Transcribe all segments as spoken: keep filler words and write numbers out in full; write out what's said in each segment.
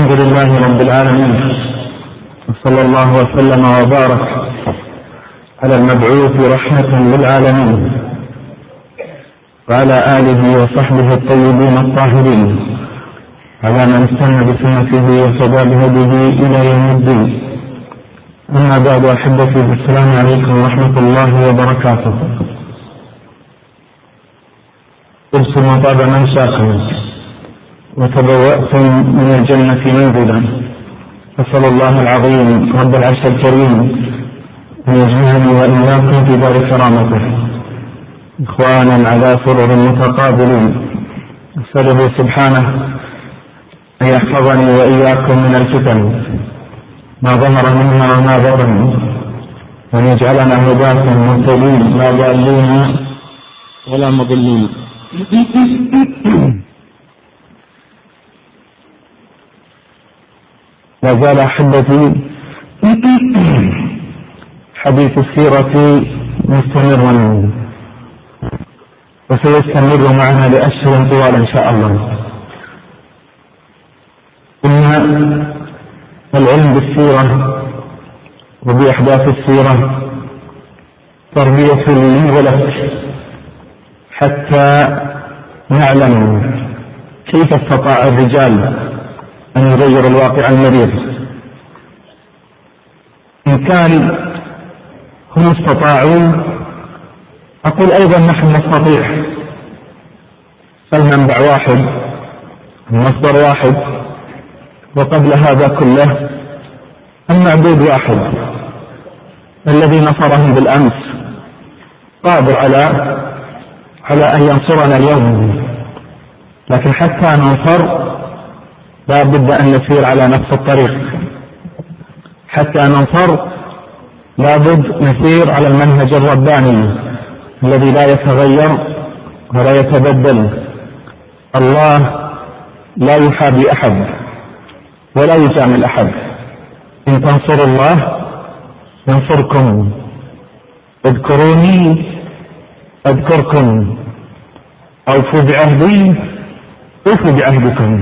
الحمد لله رب العالمين، وصلى الله وسلم وبارك على المبعوث رحمة للعالمين وعلى آله وصحبه الطيبين الطاهرين، على من استنى بسنته وهدى بهديه إلى يوم الدين. أما بعد، أحبتي، السلام عليكم ورحمة الله وبركاته. ابصم طاب منشاكم وتبوأتم من الجنة منزلا، أسأل الله العظيم رب العرش الكريم أن يجمعني وإياكم في دار كرامته إخوانا على سرر متقابلين. أسأله سبحانه أن يحفظني وإياكم من الفتن ما ظهر منها وما بطن، وأن يجعلنا هداة مهتدين لا ضالين ولا مضلين. لا زال أحبتي حديث السيرة مستمرا، وسيستمر معنا لأشهر طوال إن شاء الله. إن العلم بالسيرة وبأحداث السيرة تربية لي ولك، حتى نعلم كيف استطاع الرجال أن يغير الواقع المرير. إن كان هم استطاعوا، أقول أيضا نحن نستطيع. المنبع واحد، المصدر واحد، وقبل هذا كله المعبود واحد. الذي نصرهم بالأمس قادر على على أن ينصرنا اليوم، لكن حتى ننصر لا بد أن نسير على نفس الطريق. حتى ننصر لا بد نسير على المنهج الرباني الذي لا يتغير ولا يتبدل. الله لا يحابي أحد ولا يجامل أحد. إن تنصروا الله ينصركم، اذكروني أذكركم، أوفوا بعهدي أوفوا بعهدكم.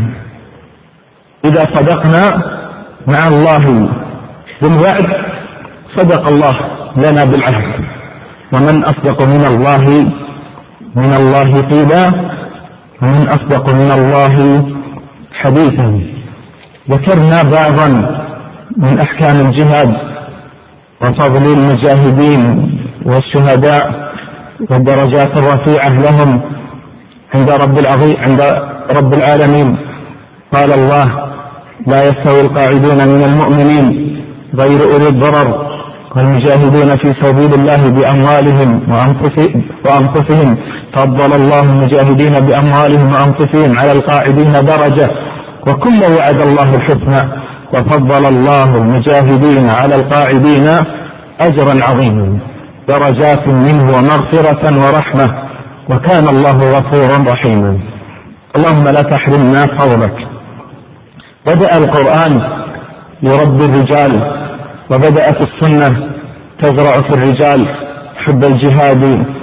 إذا صدقنا مع الله بالوعد صدق الله لنا بالعهد، ومن أصدق من الله من الله قيلا، ومن أصدق من الله حديثا. ذكرنا بعضا من أحكام الجهاد وفضل المجاهدين والشهداء والدرجات الرفيعة لهم عند رب العظيم عند رب العالمين. قال الله: لا يستوي القاعدون من المؤمنين غير أولي الضرر والمجاهدون في سبيل الله بأموالهم وأنفسهم فضل الله المجاهدين بأموالهم وأنفسهم على القاعدين درجة، وكل وعد الله الحسنى، وفضل الله المجاهدين على القاعدين أجرا عظيما، درجات منه ومغفرة ورحمة، وكان الله غفورا رحيما. اللهم لا تحرمنا فضلك. بدأ القرآن يربي الرجال، وبدأت السنة تزرع في الرجال حب الجهاد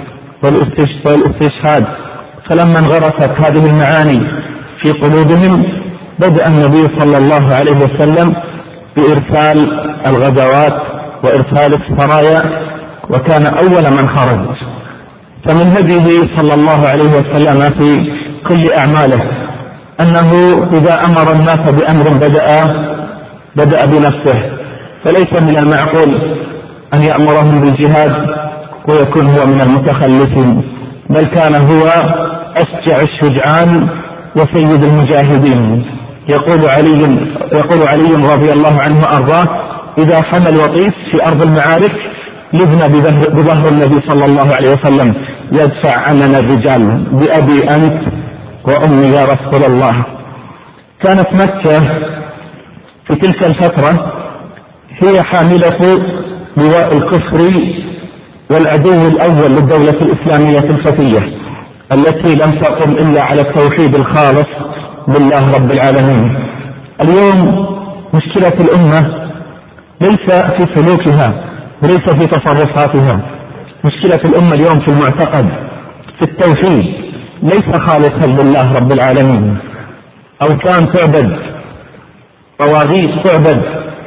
والاستشهاد. فلما انغرست هذه المعاني في قلوبهم بدأ النبي صلى الله عليه وسلم بإرسال الغزوات وإرسال السرايا، وكان أول من خرج. فمن هديه صلى الله عليه وسلم في كل أعماله أنه إذا أمر الناس بأمر بدأ بدأ بنفسه، فليس من المعقول أن يأمرهم بالجهاد ويكون هو من المتخلفين، بل كان هو أشجع الشجعان وسيد المجاهدين. يقول علي يقول علي رضي الله عنه وأرضاه: إذا حمل وطيس في أرض المعارك لبنا بظهر النبي صلى الله عليه وسلم يدفع عننا الرجال بأبي أنت وأمي يا رسول الله. كانت مكة في تلك الفترة هي حاملة لواء الكفر والعدو الأول للدولة الإسلامية الفتية، التي لم تقم إلا على التوحيد الخالص لله رب العالمين. اليوم مشكلة الأمة ليس في سلوكها وليس في تصرفاتها. مشكلة الأمة اليوم في المعتقد، في التوحيد، ليس خالصا لله رب العالمين. أوثان تعبد طواغيت تعبد،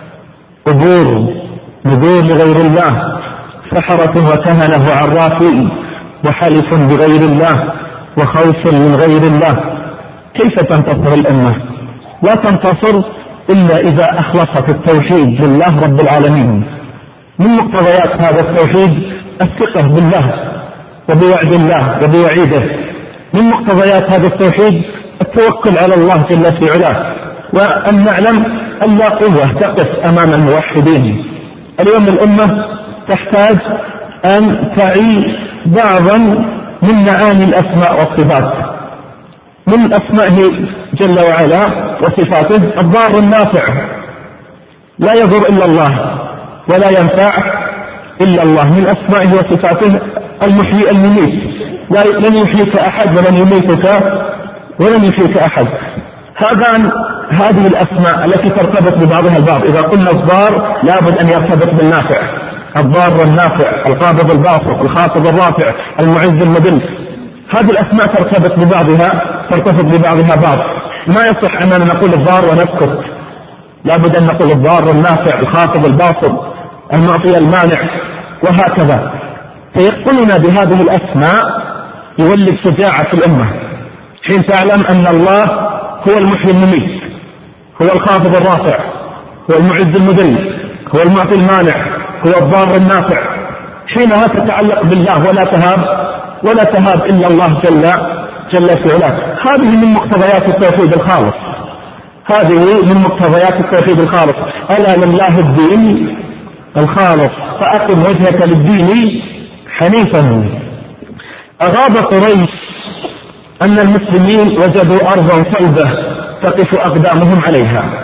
قبور، نذور لغير الله، سحرة وكهنة وعرافين، وحلف بغير الله، وخوف من غير الله. كيف تنتصر الأمة؟ لا تنتصر إلا إذا أخلصت التوحيد لله رب العالمين. من مقتضيات هذا التوحيد الثقة بالله وبوعد الله وبوعيده. من مقتضيات هذا التوحيد التوكل على الله جل في علاه، وأن نعلم أن لا قوة تقف أمام الموحدين. اليوم الأمة تحتاج أن تعي بعضا من معاني الأسماء والصفات. من أسمائه جل وعلا وصفاته الضار النافع، لا يضر إلا الله ولا ينفع إلا الله. من أسمائه وصفاته المحيي المميت، لن يحييك أحد ولن يميتك ولن يحييك أحد. هذا هذه الأسماء التي ترتبط ببعضها البعض. إذا قلنا الضار لابد أن يرتبط بالنافع، الضار النافع، القابض الباسط، الخافض الرافع، المعز المذل. هذه الأسماء ترتبط ببعضها ترتبط ببعضها بعض. ما يصح أننا نقول الضار ونسكت، لابد أن نقول الضار النافع، الخافض الباسط، المعطي المانع، وهكذا. فيقولنا بهذه الأسماء يولد شجاعة في الأمة حين تعلم أن الله هو المحيي المميت، هو الخافض الرافع، هو المعز المذل، هو المعطي المانع، هو الضار النافع. حينها تتعلق بالله ولا تهاب ولا تهاب إلا الله جل جل في علاه. هذه من مقتضيات التوحيد الخالص، هذه من مقتضيات التوحيد الخالص. ألا لله الدين الخالص فأقم وجهك للدين حنيفا. أغاب قريش أن المسلمين وجدوا أرضا صلبة تقف أقدامهم عليها.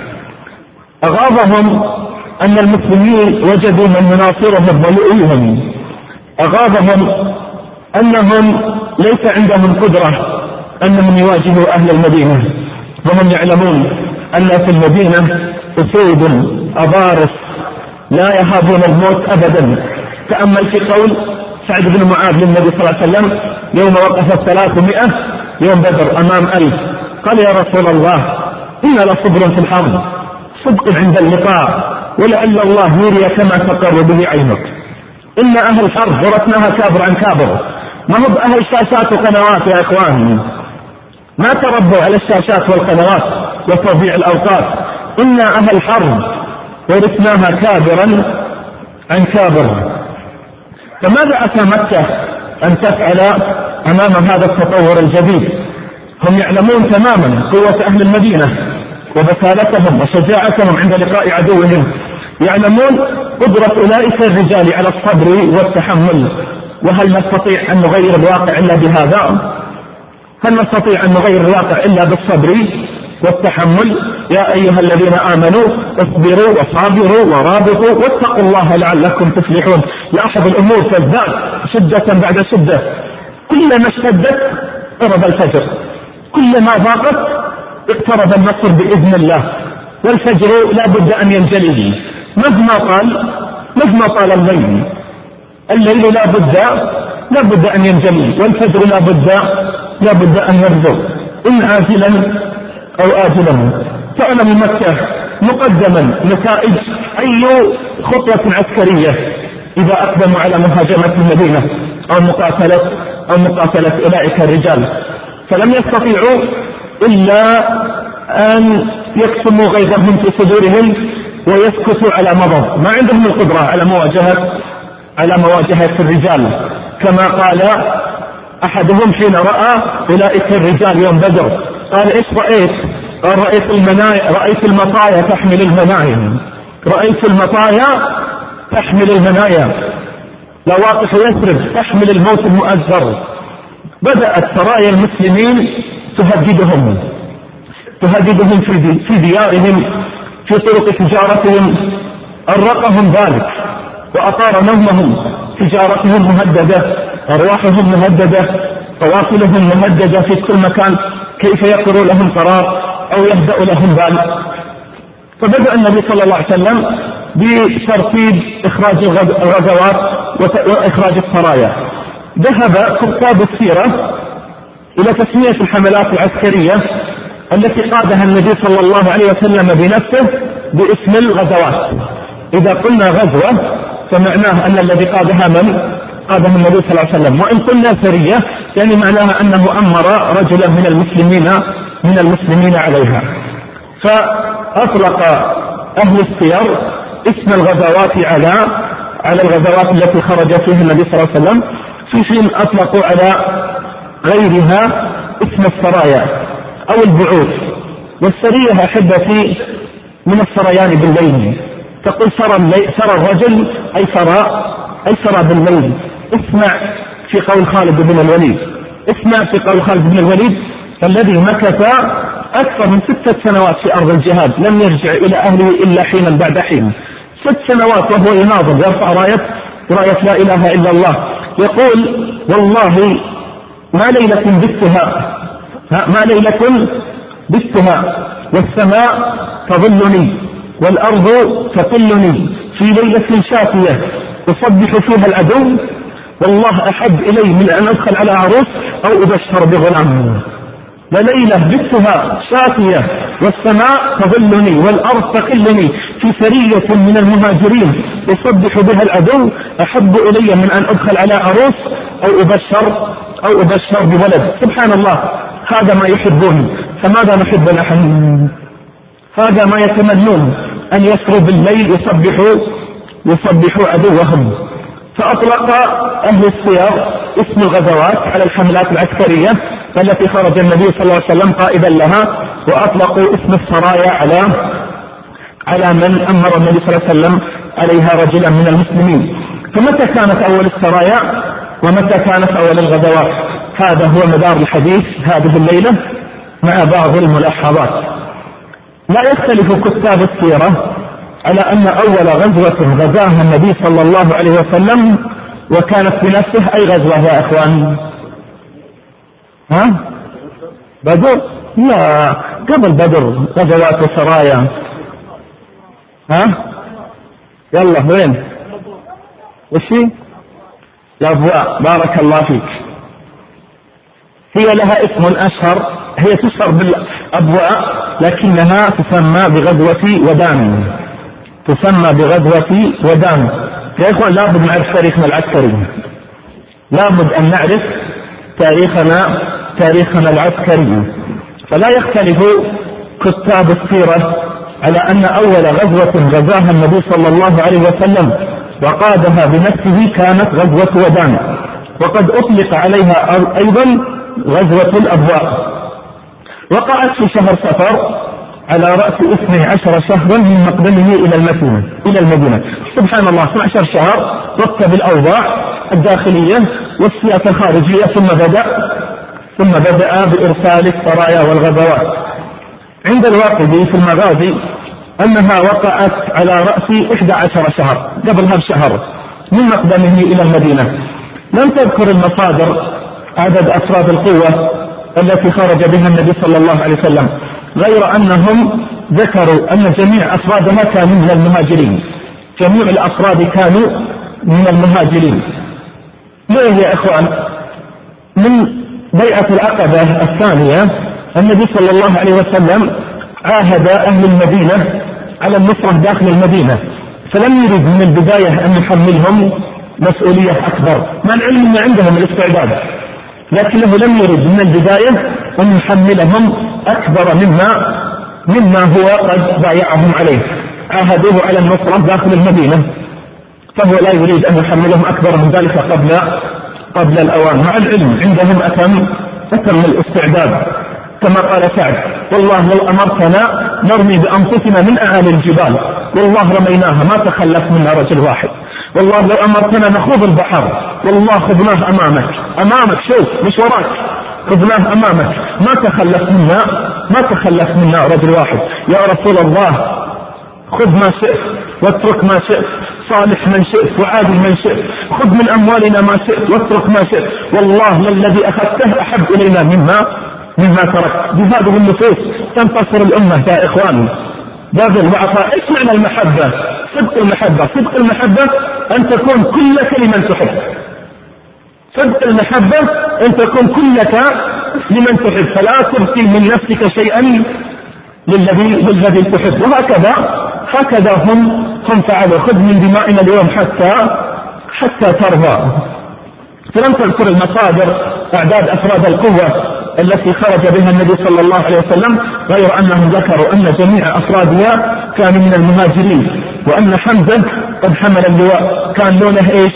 أغابهم أن المسلمين وجدوا من يناصرهم ويؤيهم. أغابهم أنهم ليس عندهم قدرة أنهم يواجهوا أهل المدينة، وهم يعلمون أن في المدينة أسود أبارص لا يهابون الموت أبدا. تأمل في قول سعد بن معاذ للنبي صلى الله عليه وسلم يوم وقف ثلاثمائة يوم بدر أمام ألف، قال يا رسول الله إن لصبر في الحرب، صدق عند اللقاء، ولعل الله يري كما تقر به عينك. إن أهل الحرب ورثناها كابر عن كابر، ما هو أهل الشاشات وقنوات يا إخواني، ما تربوا على الشاشات والقنوات وتضييع الأوقات. إن أهل الحرب ورثناها كابرا عن كابر. فماذا أتى مكة أن تفعل أمام هذا التطور الجديد؟ هم يعلمون تماما قوة أهل المدينة وبسالتهم وشجاعتهم عند لقاء عدوهم، يعلمون قدرة أولئك الرجال على الصبر والتحمل. وهل نستطيع أن نغير الواقع إلا بهذا؟ هل نستطيع أن نغير الواقع إلا بالصبر والتحمل؟ يا أيها الذين آمنوا اصبروا وصابروا ورابطوا واتقوا الله لعلكم تفلحون. لاحظ الأمور تزداد شدة بعد شدة، كلما اشتدت اقترب الفجر، كلما ضاقت اقترب النصر بإذن الله. والفجر لا بد أن ينجلي مهما طال مهما طال الليل. الليل لا بد لا بد أن ينجلي، والفجر لا بد لا بد أن يبدو إن عاجلا أو آجلا. تعلم مكة مقدما نتائج أي خطوة عسكرية إذا أقدموا على مهاجمة المدينة أو مقاتلة أو مقاتلة أولئك الرجال، فلم يستطيعوا إلا أن يكتموا غيظهم في صدورهم ويسكتوا على مضض. ما عندهم القدرة على مواجهة على مواجهة الرجال. كما قال أحدهم حين رأى أولئك الرجال يوم بدر، قال إيش رأيت؟ قال رأيت المنايا رأيت المطايا تحمل المنايا رأيت المطايا تحمل المنايا لواقح يثرب تحمل الموت المؤزر. بدأت سرايا المسلمين تهددهم تهددهم في ديارهم، في طرق تجارتهم. أرقهم ذلك وأطار نومهم، تجارتهم مهددة، أرواحهم مهددة، قوافلهم مهددة في كل مكان. كيف يقر لهم قرار أو يهدأ لهم بال؟ فبدأ النبي صلى الله عليه وسلم بترتيب إخراج الغزوات وإخراج السرايا. ذهب كتاب السيرة إلى تسمية الحملات العسكرية التي قادها النبي صلى الله عليه وسلم بنفسه باسم الغزوات. إذا قلنا غزوة فمعناه أن الذي قادها من؟ قادها النبي صلى الله عليه وسلم. وإن قلنا سرية يعني معناها أنه أمر رجلا من المسلمين من المسلمين عليها. فأطلق أهل السير اسم الغزوات على على الغزوات التي خرج فيها النبي صلى الله عليه وسلم، في حين أطلقوا على غيرها اسم السرايا أو البعوث. والسرية أحبتي من السريان بالليل، تقول سرى سرى الرجل أي سرى أي سرى بالليل. اسمع في قول خالد بن الوليد، اسمع في قول خالد بن الوليد الذي مكث أكثر من ستة سنوات في أرض الجهاد لم يرجع إلى أهله إلا حينا بعد حين، ست سنوات وهو يناضل يرفع راية راية لا إله إلا الله. يقول والله ما ليلة بتها ما ليلة بتها والسماء تظلني والأرض تطلني في ليلة شاتية أصبح فيها العدو، والله أحب إلي من أن أدخل على عروس أو أبشر بغلام. وليلة بتها شاتية والسماء تظلني والأرض تقلني في سرية من المهاجرين أصبح بها العدو، أحب إلي من أن أدخل على عروس أو أبشر أو أبشر بولد. سبحان الله، هذا ما يحبون، فماذا نحب نحن؟ هذا ما يتمنون، أن يسروا بالليل يصبحوا يصبحوا عدوهم. فأطلق أهل السير اسم الغزوات على الحملات العسكرية التي خرج النبي صلى الله عليه وسلم قائدا لها، وأطلقوا اسم السرايا على على من أمر النبي صلى الله عليه وسلم عليها رجلا من المسلمين. فمتى كانت أول السرايا ومتى كانت أول الغزوات؟ هذا هو مدار الحديث هذه الليلة مع بعض الملاحظات. لا يختلف كتاب السيرة على أن أول غزوة غزاها النبي صلى الله عليه وسلم وكانت بنفسه أي غزوة يا أخوان؟ ها؟ بدر؟ لا، قبل بدر غزوات وسرايا. ها؟ يلا وين؟ وشي؟ الأبواء، بارك الله فيك. هي لها اسم أشهر، هي تشهر بالأبواء لكنها تسمى بغزوة ودان، تسمى بغزوة ودان. يا إخوان لابد نعرف تاريخنا العسكري، لابد أن نعرف تاريخنا تاريخنا العسكري. فلا يختلف كتاب السيرة على أن أول غزوة غزاها النبي صلى الله عليه وسلم وقادها بنفسه كانت غزوة ودان، وقد أطلق عليها أيضا غزوة الأبواء. وقعت في شهر صفر على رأس اثني عشر شهرا من مقدمه إلى المدينة إلى المدينة سبحان الله، اثني عشر شهر رتب الأوضاع الداخلية والسياسة الخارجية، ثم بدأ ثم بدأ بإرسال السرايا والغزوات. عند الواقدي في المغازي أنها وقعت على رأس إحدى عشر شهر قبلها بشهر من مقدمه إلى المدينة. لم تذكر المصادر عدد أفراد القوة التي خرج بها النبي صلى الله عليه وسلم، غير أنهم ذكروا أن جميع أفرادها كانوا من المهاجرين، جميع الأفراد كانوا من المهاجرين. ليه يا إخوان؟ من بيعة العقبة الثانية النبي صلى الله عليه وسلم عاهد أهل المدينة على النصرة داخل المدينة، فلم يريد من البداية أن يحملهم مسؤولية أكبر، مع العلم أن عندهم الاستعداد، لكنه لم يريد من البداية أن يحملهم أكبر مما مما هو قد بايعهم عليه. عاهدوه على النصرة داخل المدينة، فهو لا يريد أن يحملهم أكبر من ذلك قبل قبل الأوان، مع العلم عندهم أتم أتم الاستعداد. كما قال سعد: والله لو أمرتنا نرمي بأنفسنا من أعالي الجبال والله رميناها ما تخلف منا رجل واحد. والله لو أمرتنا نخوض البحر والله خذناه أمامك أمامك شوف مش وراك، خذناه أمامك ما تخلف منا ما تخلف منا رجل واحد. يا رسول الله خذ ما شئت واترك ما شئت، صالح من شئت وعادل من شئت، خذ من أموالنا ما شئت واترك ما شئت، والله الذي أخذته أحب إلينا مما مما ترك. بهذه النفوس تنتصر الأمة يا إخواني. بذل وعطاء. إيش معنى المحبة؟ صدق المحبة. صدق المحبة أن تكون كلك لمن تحب. صدق المحبة أن تكون كلك لمن تحب، فلا تبقي من نفسك شيئا للذي للذي تحب. وهكذا هكذا هم هم فعلوا. خذ من دمائنا اليوم حتى حتى ترضى. فلم تذكر المصادر أعداد أفراد القوة التي خرج بها النبي صلى الله عليه وسلم، غير أنهم ذكروا أن جميع أفرادها كانوا من المهاجرين، وأن حمزة قد حمل اللواء. كان لونه إيش؟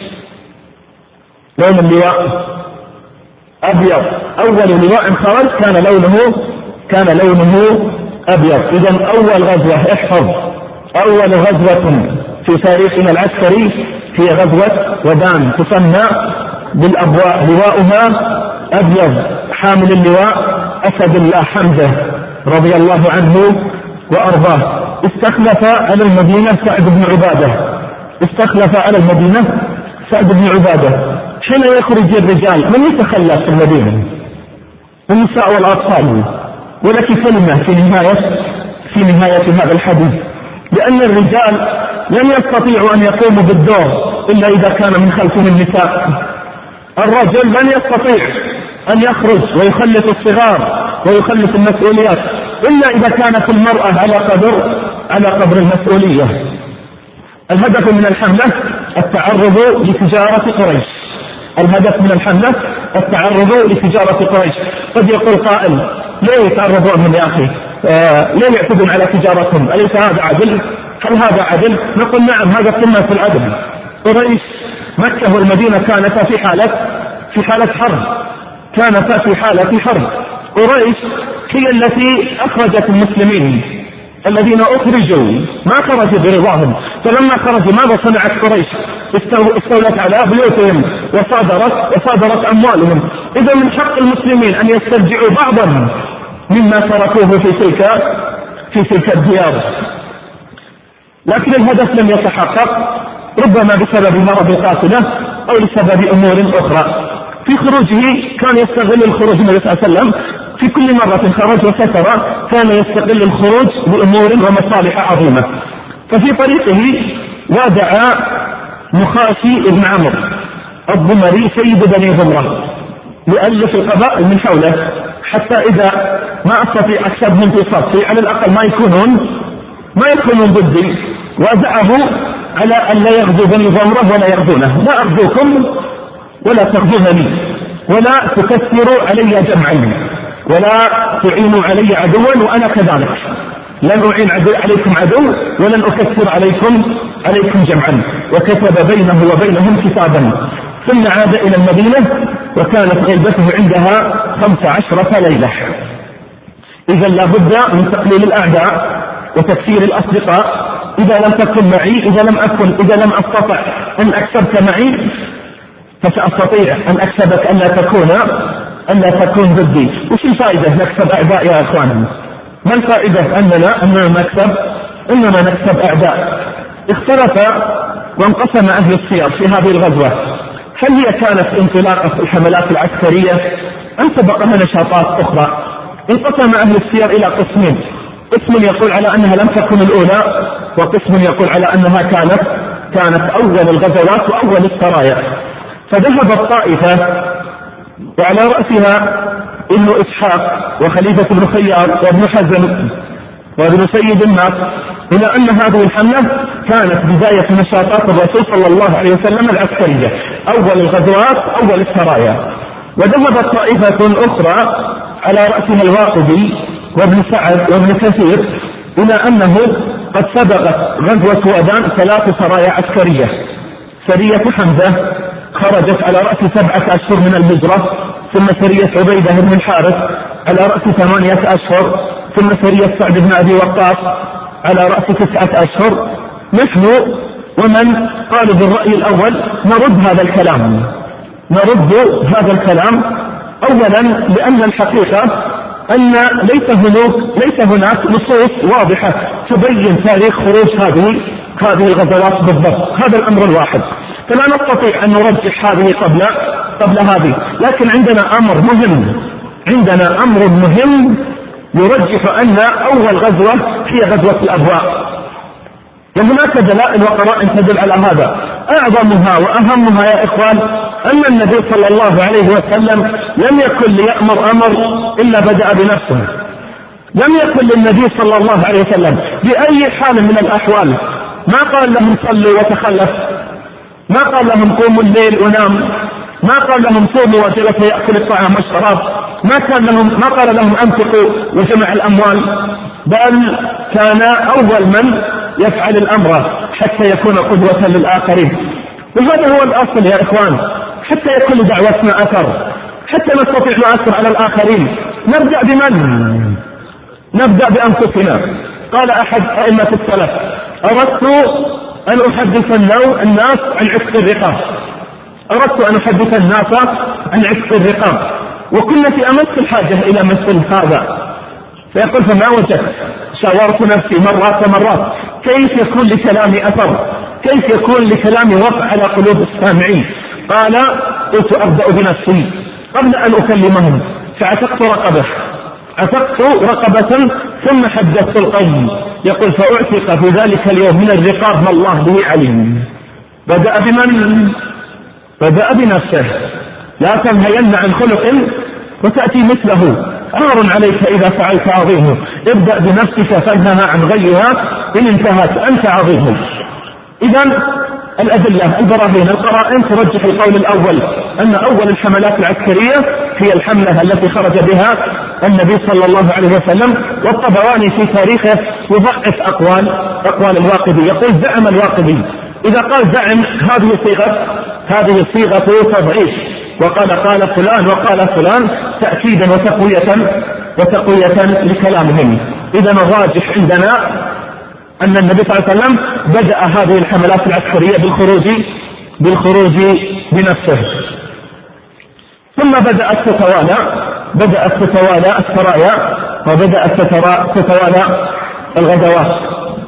لون اللواء أبيض. أول لواء خرج كان لونه كان لونه أبيض. إذن أول غزوة، احفظ، أول غزوة في تاريخنا العسكري هي غزوة ودان، تسمى بالأبواء، لواؤها أبيض، حامل اللواء أسد الله حمزة رضي الله عنه وأرضاه. استخلف على المدينة سعد بن عبادة استخلف على المدينة سعد بن عبادة. حين يخرج الرجال من يتخلف في المدينة؟ النساء والأطفال. ولك كلمة في نهاية في نهاية هذا الحديث، لأن الرجال لن يستطيعوا أن يقوموا بالدور إلا إذا كان من خلفهم النساء. الرجل لن يستطيع أن يخرج ويخلف الصغار ويخلف المسؤوليات إلا إذا كانت المرأة على قدر على قدر المسؤولية. الهدف من الحملة التعرض لتجارة قريش. الهدف من الحملة التعرض لتجارة قريش. قد يقول قائل: ليه يتعرضون يا أخي؟ آه ليه يعتدون على تجارتهم؟ أليس هذا عدل؟ هل هذا عدل؟ نقول نعم، هذا قمة في العدل. قريش مكة والمدينة كانتا في حالة في حالة حرب كانتا في حالة حرب. قريش هي التي أخرجت المسلمين الذين أخرجوا، ما خرجوا برضاهم. فلما خرجوا ماذا صنعت قريش؟ استولت على بيوتهم وصادرت وصادرت أموالهم. إذا من حق المسلمين أن يسترجعوا بعضا مما تركوه في تلك في تلك الديار. لكن الهدف لم يتحقق، ربما بسبب مرض القاتلة أو لسبب أمور أخرى. في خروجه كان يستغل الخروج النبي صلى الله عليه وسلم في كل مرة خرج وستر، كان يستغل الخروج بأمور ومصالح عظيمة. ففي طريقه وادع مخاشي بن عمرو الضمري سيد بني ضمرة يؤلف القبائل من حوله، حتى إذا ما أستطيع أكسبهم في صفي على الأقل ما يكونون ما يكونون ضدي، وادعه على أن لا يغزو بني ضمرة ولا يغزونه. لا أغزوكم ولا تغزونني ولا تكثروا علي جمعا ولا تعينوا علي عدوا، وأنا كذلك لن أعين عدو عليكم عدو ولن أكثر عليكم عليكم جمعا. وكتب بينه وبينهم كتابا، ثم عاد إلى المدينة وكانت غيبته عندها خمس عشرة ليلة. إذا لابد من تقليل الأعداء وتكثير الأصدقاء. إذا لم تكن معي إذا لم أكن إذا لم أستطع أن أكسبك معي فسأستطيع أن أكسبك أن لا تكون أن لا تكون ضدي. وش الفائدة نكسب أعداء يا أخواننا؟ ما الفائدة أننا أننا نكسب أننا نكسب أعداء؟ اختلف وانقسم أهل السير في هذه الغزوة، هل هي كانت انطلاقة في الحملات العسكرية أم سبقها نشاطات أخرى؟ انقسم أهل السير إلى قسمين، قسم يقول على أنها لم تكن الأولى، وقسم يقول على أنها كانت كانت أول الغزوات وأول السرايا. فذهبت طائفة وعلى رأسها ابن إسحاق وخليفة بن خيار وابن حزم وابن سيد الناس إلى أن هذه الحملة كانت بداية نشاطات الرسول صلى الله عليه وسلم العسكرية، أول الغزوات أول السرايا. وذهبت طائفة أخرى على رأسها الواقدي وابن سعد وابن كثير إلى أنه قد سبقت غزوة ودان ثلاث سرايا عسكرية. سرية حمزة خرجت على رأس سبعة أشهر من الهجرة، ثم سرية عبيدة بن الحارث على رأس ثمانية أشهر، ثم سرية سعد بن أبي وقاص على رأس تسعة أشهر. نحن ومن قال بالرأي الأول نرد هذا الكلام نرد هذا الكلام أولا لأن الحقيقة أن ليس هناك ليس هناك نصوص واضحة تبين تاريخ خروج هذه هذه الغزوات بالضبط. هذا الأمر الواحد، فلا نستطيع أن نرجح هذه قبل قبل هذه. لكن عندنا أمر مهم عندنا أمر مهم يرجح أن أول غزوة هي غزوة الأبواء، وهناك دلائل وقرائن تدل على هذا. أعظمها وأهمها يا إخوان أن النبي صلى الله عليه وسلم لم يكن ليأمر أمر إلا بدأ بنفسه. لم يكن للنبي صلى الله عليه وسلم بأي حال من الأحوال ما قال لهم صلوا وتخلف، ما قال لهم قوموا الليل ونام، ما قال لهم صوموا وجلس يأكل الطعام والشراب، ما كان لهم ما قال لهم أنفقوا وجمع الأموال، بل كان أول من يفعل الأمر حتى يكون قدوة للآخرين. وهذا هو الأصل يا إخوان، حتى يكون دعوتنا أثر، حتى نستطيع نؤثر على الآخرين. نبدأ بمن؟ نبدأ بأنفسنا. قال أحد أئمة السلف: أردت أن أحدث الناس عن عتق الرقاب، أردت أن أحدث الناس عن عتق الرقاب، وكنا في أمس الحاجة إلى مثل هذا. فيقول: فما وجدت، شاورت نفسي مرات مرات كيف يكون لكلامي أثر، كيف يكون لكلامي وقع على قلوب السامعين. قال: قلت أبدأ بنفسي قبل أن أكلمهم، فعتقت رقبة عتقت رقبة ثم حدثت القوم. يقول: فأعتق في ذلك اليوم من الرقاب ما الله به عليم. بدأ بمن؟ بدأ بنفسه. لا تنهين عن خلق وتأتي مثله، عار عليك إذا فعلت عظيمه. ابدأ بنفسك فانهها عن غيها، إن انتهت أنت عظيم. إذن الأدلة البراهين القرائن ترجح القول الأول، أن أول الحملات العسكرية هي الحملة التي خرج بها النبي صلى الله عليه وسلم. والطبراني في تاريخه يضعف أقوال أقوال الواقدي. يقول: زعم الواقدي. إذا قال زعم هذه صيغة هذه صيغة تضعيف، وقال قال فلان وقال فلان تأكيدا وتقوية وتقوية لكلامهم. إذن الراجح عندنا أن النبي صلى الله عليه وسلم بدأ هذه الحملات العسكرية بالخروج بالخروج بنفسه، ثم بدأت تتوالى بدأت تتوالى السرايا، وبدأت تتوالى الغزوات.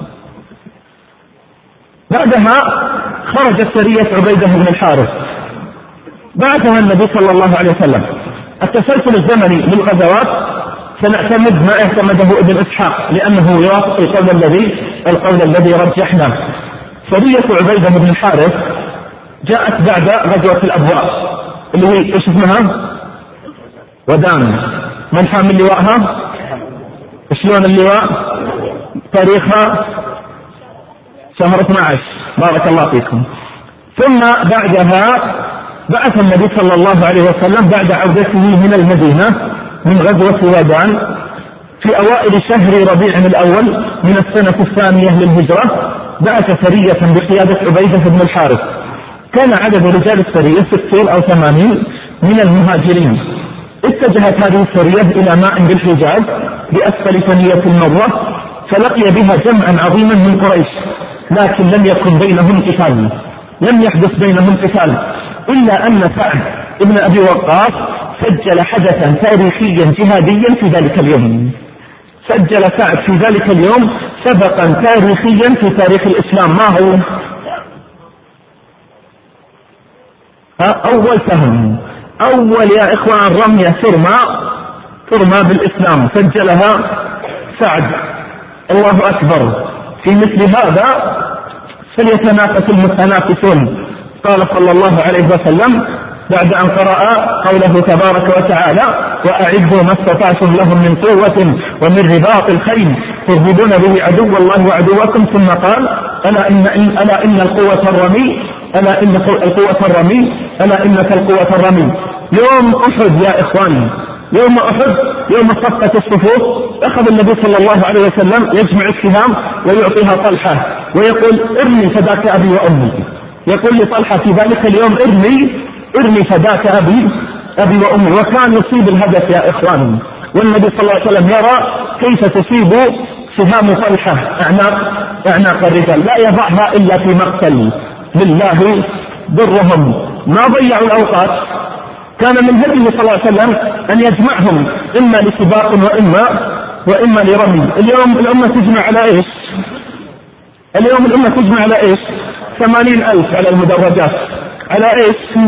بعدها خرجت سرية عبيدة بن الحارث، بعثها النبي صلى الله عليه وسلم. التسلسل الزمني للغزوات سنعتمد ما اعتمده ابن إسحاق، لأنه يوافق القول الذي القول الذي رجحناه. سرية عبيدة بن الحارث جاءت بعد غزوة الأبواء، اللي هي ايش اسمها؟ ودان. من حامل لواءها؟ شلون اللواء؟ تاريخها شهر اثني عشر. بارك الله فيكم. ثم بعدها بعث النبي صلى الله عليه وسلم بعد عودته من المدينة من غزوة ودان في أوائل شهر ربيع الأول من السنة الثانية للهجرة، بعث سرية بقيادة عبيدة بن الحارث. كان عدد رجال السرية ستين أو ثمانين من المهاجرين. اتجهت هذه السرية إلى ماء بالحجاز بأسفل ثنية المروة، فلقي بها جمعا عظيما من قريش، لكن لم يكن بينهم قتال، لم يحدث بينهم قتال، إلا أن سعد ابن أبي وقاص سجل حدثا تاريخيا جهاديا في ذلك اليوم. سجل سعد في ذلك اليوم سبقا تاريخيا في تاريخ الإسلام. ما هو؟ أول سهم، أول يا إخوان رمية ترمى ترمى بالإسلام سجلها سعد. الله أكبر. في مثل هذا فليتنافس المتنافسون. قال صلى الله عليه وسلم بعد أن قرأ قوله تبارك وتعالى: وأعدوا ما استطعتم لهم من قوة ومن رباط الخيل ترهبون به عدو الله وعدوكم، ثم قال: ألا إن ألا إن القوة الرمي ألا إن القوة الرمي ألا إنك القوة الرمي. يوم أحد يا إخواني، يوم أحد، يوم صفقة الصفوف، أخذ النبي صلى الله عليه وسلم يجمع السهام ويعطيها طلحة ويقول: ارمي فداك أبي وأمي. يقول لطلحة في ذلك اليوم: ارمي ارمي فداك أبي أبي وأمي. وكان يصيب الهدف يا إخواني، والنبي صلى الله عليه وسلم يرى كيف تصيب سهام طلحة أعناق أعناق الرجال، لا يضعها إلا في مقتل لله برهم. ما ضيعوا الأوقات. كان من هديه صلى الله عليه وسلم أن يجمعهم إما لسباق وإما وإما لرمي. اليوم الأمة تجمع على إيش؟ اليوم الأمة تجمع على إيش؟ ثمانين ألف على المدرجات. على إيش؟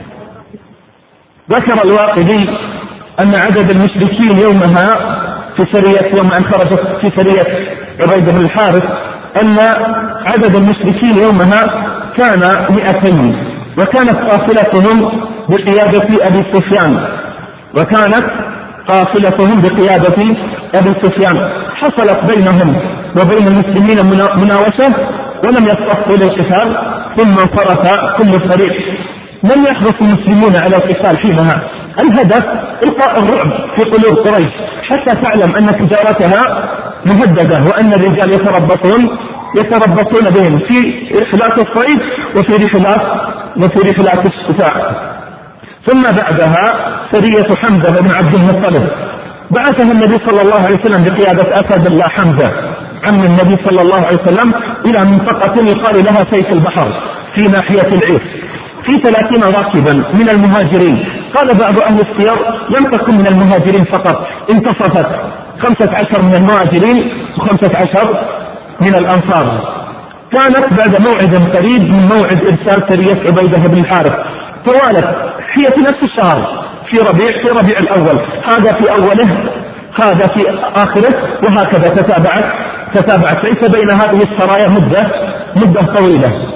ذكر الواقدي أن عدد المشركين يومها في سرية يوم أن خرجت في سرية عبيدة بن الحارث أن عدد المشركين يومها كان مئتين وكانت قافلتهم بقيادة أبي سفيان وكانت قافلتهم بقيادة أبي سفيان حصلت بينهم وبين المسلمين مناوشة ولم يصطفوا للقتال، ثم انصرف كل فريق. لم يحرص المسلمون على القتال حينها، الهدف إلقاء الرعب في قلوب قريش حتى تعلم أن تجارتها مهددة وأن الرجال يتربصون يتربصون بهم في رحلات الصيد وفي رحلات وفي رحلات الشتاء. ثم بعدها سرية حمزة بن عبد المطلب بعثها النبي صلى الله عليه وسلم بقيادة أسد الله حمزة عم النبي صلى الله عليه وسلم إلى منطقة يقال لها سيف البحر في ناحية العيس في ثلاثين راكبا من المهاجرين. قال بعض أهل السير لم تكن من المهاجرين فقط، انتصفت خمسة عشر من المهاجرين وخمسة عشر من الأنصار. كانت بعد موعد قريب من موعد إرسال سرية عبيدة بن الحارث، توالت هي في نفس الشهر في ربيع في ربيع الأول، هذا في أوله هذا في آخره، وهكذا تتابعت تتابعت ليس بين هذه السرايا مدة مدة طويلة.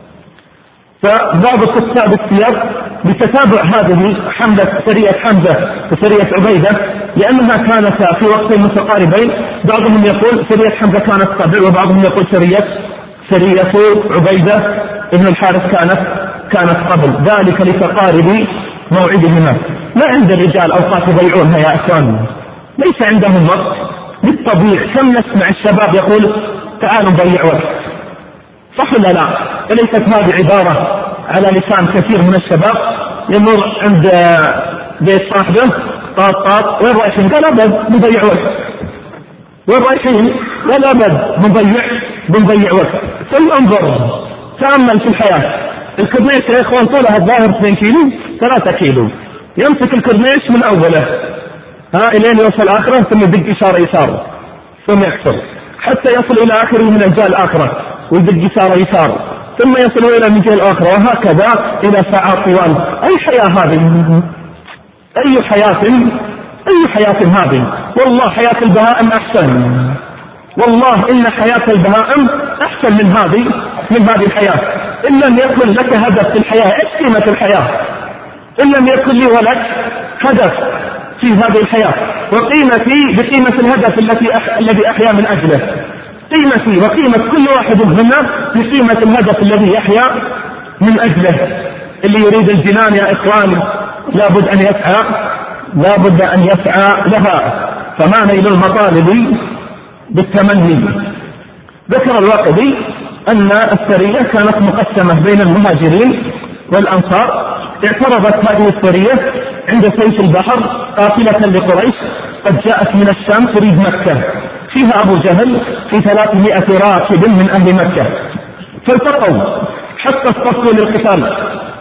فبعض كتاب السير بتتابع هذه حملة سرية حمزة وسرية عبيدة لأنها كانتا في وقتين متقاربين، بعضهم يقول سرية حمزة كانت قبل وبعضهم يقول سرية سرية عبيدة ابن الحارث كانت كانت قبل، ذلك لتقارب موعدهما. ما عند الرجال أوقات يضيعونها يا إخوان، ليس عندهم وقت بالطبيعي. كم نسمع الشباب يقول تعالوا نضيع وقت، صح ولا لا؟ أليست هذه عبارة على لسان كثير من الشباب؟ يمر عند بيت صاحبه طاط طاط وين رايحين؟ قال أبد نضيع وقت. وين رايحين؟ قال أبد نضيع بنضيع وقت. ثم انظر تأمل في الحياة. الكورنيش يا إخوان طولها الظاهر اثنين كيلو ثلاثة كيلو، يمسك الكورنيش من أوله ها إلين يوصل آخره ثم يدق إشارة يسار ثم يكسر حتى يصل إلى آخره من الجهة الآخرة ويدق إشارة يسار ثم يصل إلى الجهة الآخرة وهكذا إلى ساعات طوال. أي حياة هذه؟ أي حياة أي حياة هذه؟ والله حياة البهائم أحسن، والله إن حياة البهائم أحسن من هذه من هذه الحياة. إن لم يكن لك هدف في الحياة، إيش قيمة الحياة؟ إن لم يكن لي ولك هدف في هذه الحياة، وقيمتي بقيمة الهدف التي أح... الذي أحيا من أجله، قيمتي وقيمة كل واحد منا بقيمة الهدف الذي يحيا من أجله. اللي يريد الجنان يا إخوان لابد أن يسعى لابد أن يسعى لها، فما نيل المطالب بالتمني. ذكر الواقدي أن السرية كانت مقسمة بين المهاجرين والأنصار. اعترضت هذه السرية عند سيف البحر قافلة لقريش قد جاءت من الشام تريد مكة، فيها أبو جهل في ثلاثمائة راكب من أهل مكة، فالتقوا حتى اصطفوا للقتال.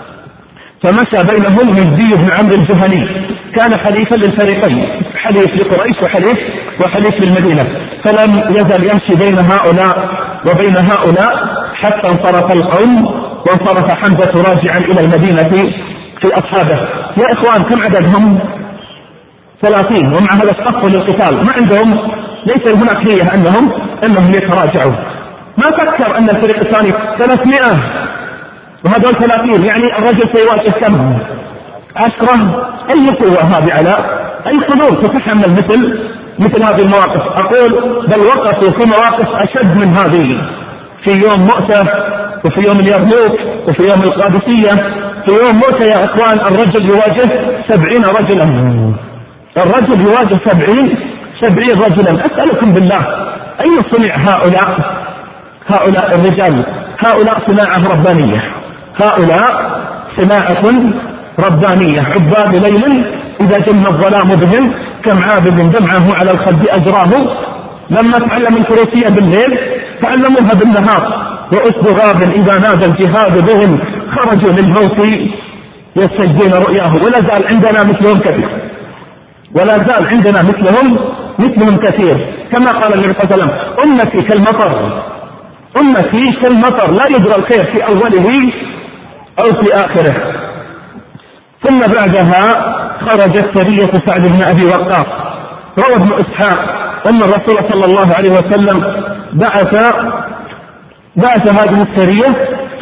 فمشى بينهم مجدي بن عمرو الجهني، كان حليفا للفريقين، حليف لقريش وحليف وحليف للمدينة، فلم يزل يمشي بين هؤلاء وبين هؤلاء حتى انصرف القوم وانصرف حمزة راجعا إلى المدينة في أصحابه. يا إخوان كم عددهم؟ ثلاثين، ومع هذا اصطفوا للقتال. ما عندهم ليس هناك نية أنهم أنهم يتراجعوا. ما فكر أن الفريق الثاني ثلاثمائة وهذول ثلاثين، يعني الرجل سيواجه كم؟ عشرة. أي قوة هذه على أي قدور تتحمل مثل مثل هذه المواقف؟ أقول بل وقفوا في مواقف أشد من هذه، في يوم مؤتة وفي يوم اليرموك وفي يوم القادسية. في يوم مؤتة يا إخوان الرجل يواجه سبعين رجلا، الرجل يواجه سبعين سبعين رجلا. أسألكم بالله أين صنع هؤلاء هؤلاء الرجال؟ هؤلاء صناعة ربانية، هؤلاء صناعة ربانية، عباد ليل إذا جن الظلام بهم كم عابد دمعه على الخد أجراه. لما تعلم الفروسية بالليل تعلموها بالنهار. وأسد غاب إذا نادى الجهاد بهم خرجوا للموت يستجدون رؤياه. ولا زال عندنا مثلهم كثير، ولا زال عندنا مثلهم مثلهم كثير. كما قال النبي صلى الله عليه وسلم أمتي كالمطر، أمتي كالمطر لا يدرى الخير في أوله أو في آخره. ثم بعدها خرجت سرية سعد بن أبي وقاص. روى ابن إسحاق أن الرسول صلى الله عليه وسلم بعث بعث هذه السرية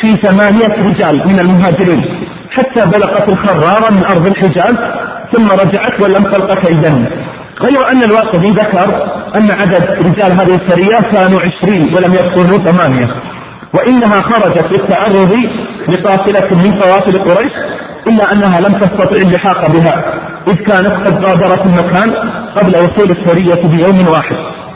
في ثمانية رجال من المهاجرين حتى بلغت الخرارة من أرض الحجاز ثم رجعت ولم تلق كيدا. غير أن الواقدي ذكر أن عدد رجال هذه السرية كانوا عشرين ولم يكونوا ثمانية، وإنها خرجت للتعرض لقافلة من قوافل قريش إلا أنها لم تستطع اللحاق بها إذ كانت قد غادرت المكان قبل وصول السرية بيوم واحد.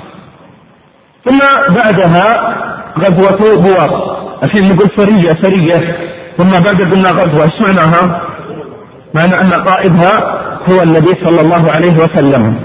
ثم بعدها غزوة بوار. الحين نقول سرية سرية ثم بعد قلنا غزوة، ايش معناها؟ معنى أن قائدها هو النبي صلى الله عليه وسلم.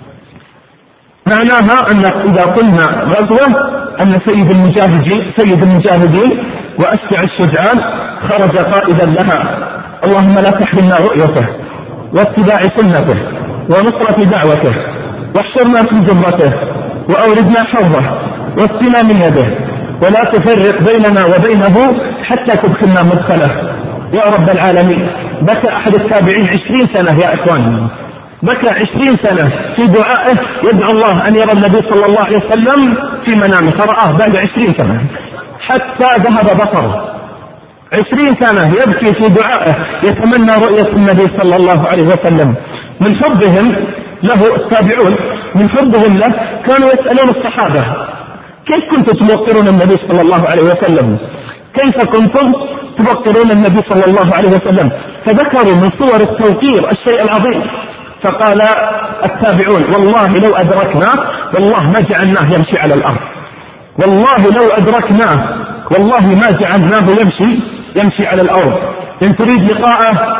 معناها أن إذا قلنا غزوة أن سيد المجاهدين سيد المجاهدين وأشجع الشجعان خرج قائدا لها. اللهم لا تحرمنا رؤيته واتباع سنته ونصرة دعوته واحشرنا في زمرته وأوردنا حوضه واسقنا من يده ولا تفرق بيننا وبينه حتى تدخلنا مدخله يا رب العالمين. بكى أحد التابعين عشرين سنة يا إخواني، بكى عشرين سنة في دعائه يدعو الله أن يرى النبي صلى الله عليه وسلم في منامه، فرآه بعد عشرين سنة حتى ذهب بصره. عشرين سنة يبكي في دعائه يتمنى رؤية النبي صلى الله عليه وسلم. من حبهم له التابعون، من حبهم له كانوا يسألون الصحابة كيف كنتم توقرون النبي صلى الله عليه وسلم، كيف كنتم توقرون النبي صلى الله عليه وسلم، فذكروا من صور التوقير الشيء العظيم. فقال التابعون والله لو أدركناه والله ما جعلناه يمشي على الأرض، والله لو أدركناه والله ما جعلناه يمشي يمشي على الأرض. إن تريد لقاءه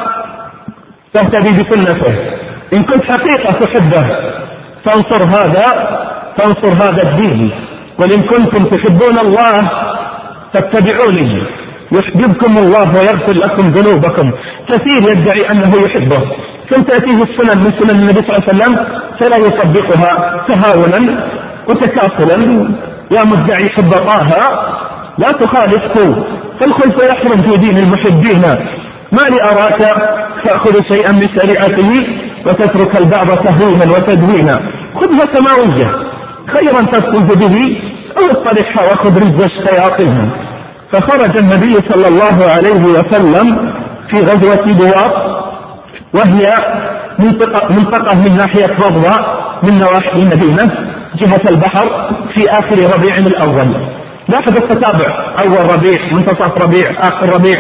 تهتدي بسنته، إن كنت حقيقة تحبه فانصر هذا فانصر هذا الدين، وإن كنتم تحبون الله فاتبعوني يحببكم الله ويغفر لكم ذنوبكم. كثير يدعي أنه يحبه ثم تأتيه السنن من سنن النبي صلى الله عليه وسلم فلا يطبقها تهاونا وتكاسلا. يا مدعي حب طه لا تخالفه فالخلف يحرم في دين المحبين. ما لي أراك تأخذ شيئا من شريعته وتترك البعض تهوينا وتدوينا. خذها سماوية خيرا تفوز به أو اطلعها وخذ رزق الشياطين. فخرج النبي صلى الله عليه وسلم في غزوة بوار وهي منطقة, منطقة من ناحية رضوى من نواحي المدينة جهة البحر في آخر ربيع الأول. لاحظ التتابع، أول ربيع منتصف ربيع آخر ربيع،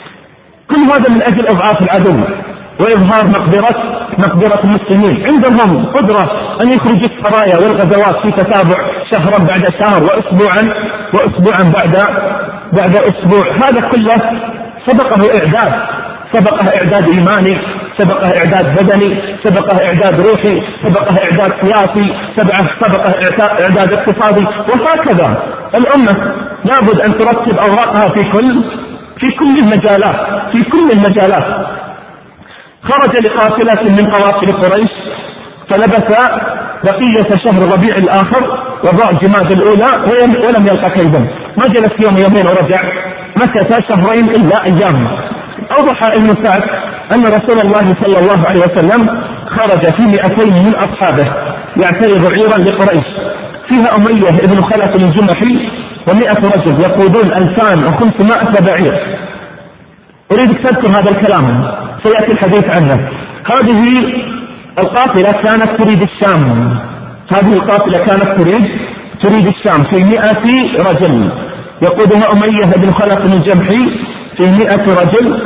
كل هذا من أجل إضعاف العدو وإظهار مقدرة مقدرة المسلمين. عندهم قدرة أن يخرجوا السرايا والغزوات في تتابع شهرا بعد شهر وأسبوعا وأسبوعا بعد بعد أسبوع. هذا كله سبقه إعداد، سبقه إعداد إيماني، سبقه إعداد بدني، سبقه إعداد روحي، سبقه إعداد سياسي، سبقه إعداد اقتصادي، وهكذا. الأمة لابد أن ترتب أوراقها في كل في كل المجالات في كل المجالات. خرج لقافلة من قوافل قريش فلبث بقية شهر ربيع الآخر وضاع جماد الأولى ولم يلقى كيدا. ما جلس يوم يومين ورجع، مكث شهرين إلا أيام. أوضح ابن سعد أن رسول الله صلى الله عليه وسلم خرج في مئتين من أصحابه يعترض عيرا لقريش فيها أمية ابن خلف الجمحي ومئة رجل يقودون ألفان وخمسمائة بعير. أريد تذكر هذا الكلام سيأتي الحديث عنه. هذه القافلة كانت تريد الشام، هذه القافلة كانت تريد تريد الشام في مئة رجل يقودها أمية بن خلف الجمحي في مئة رجل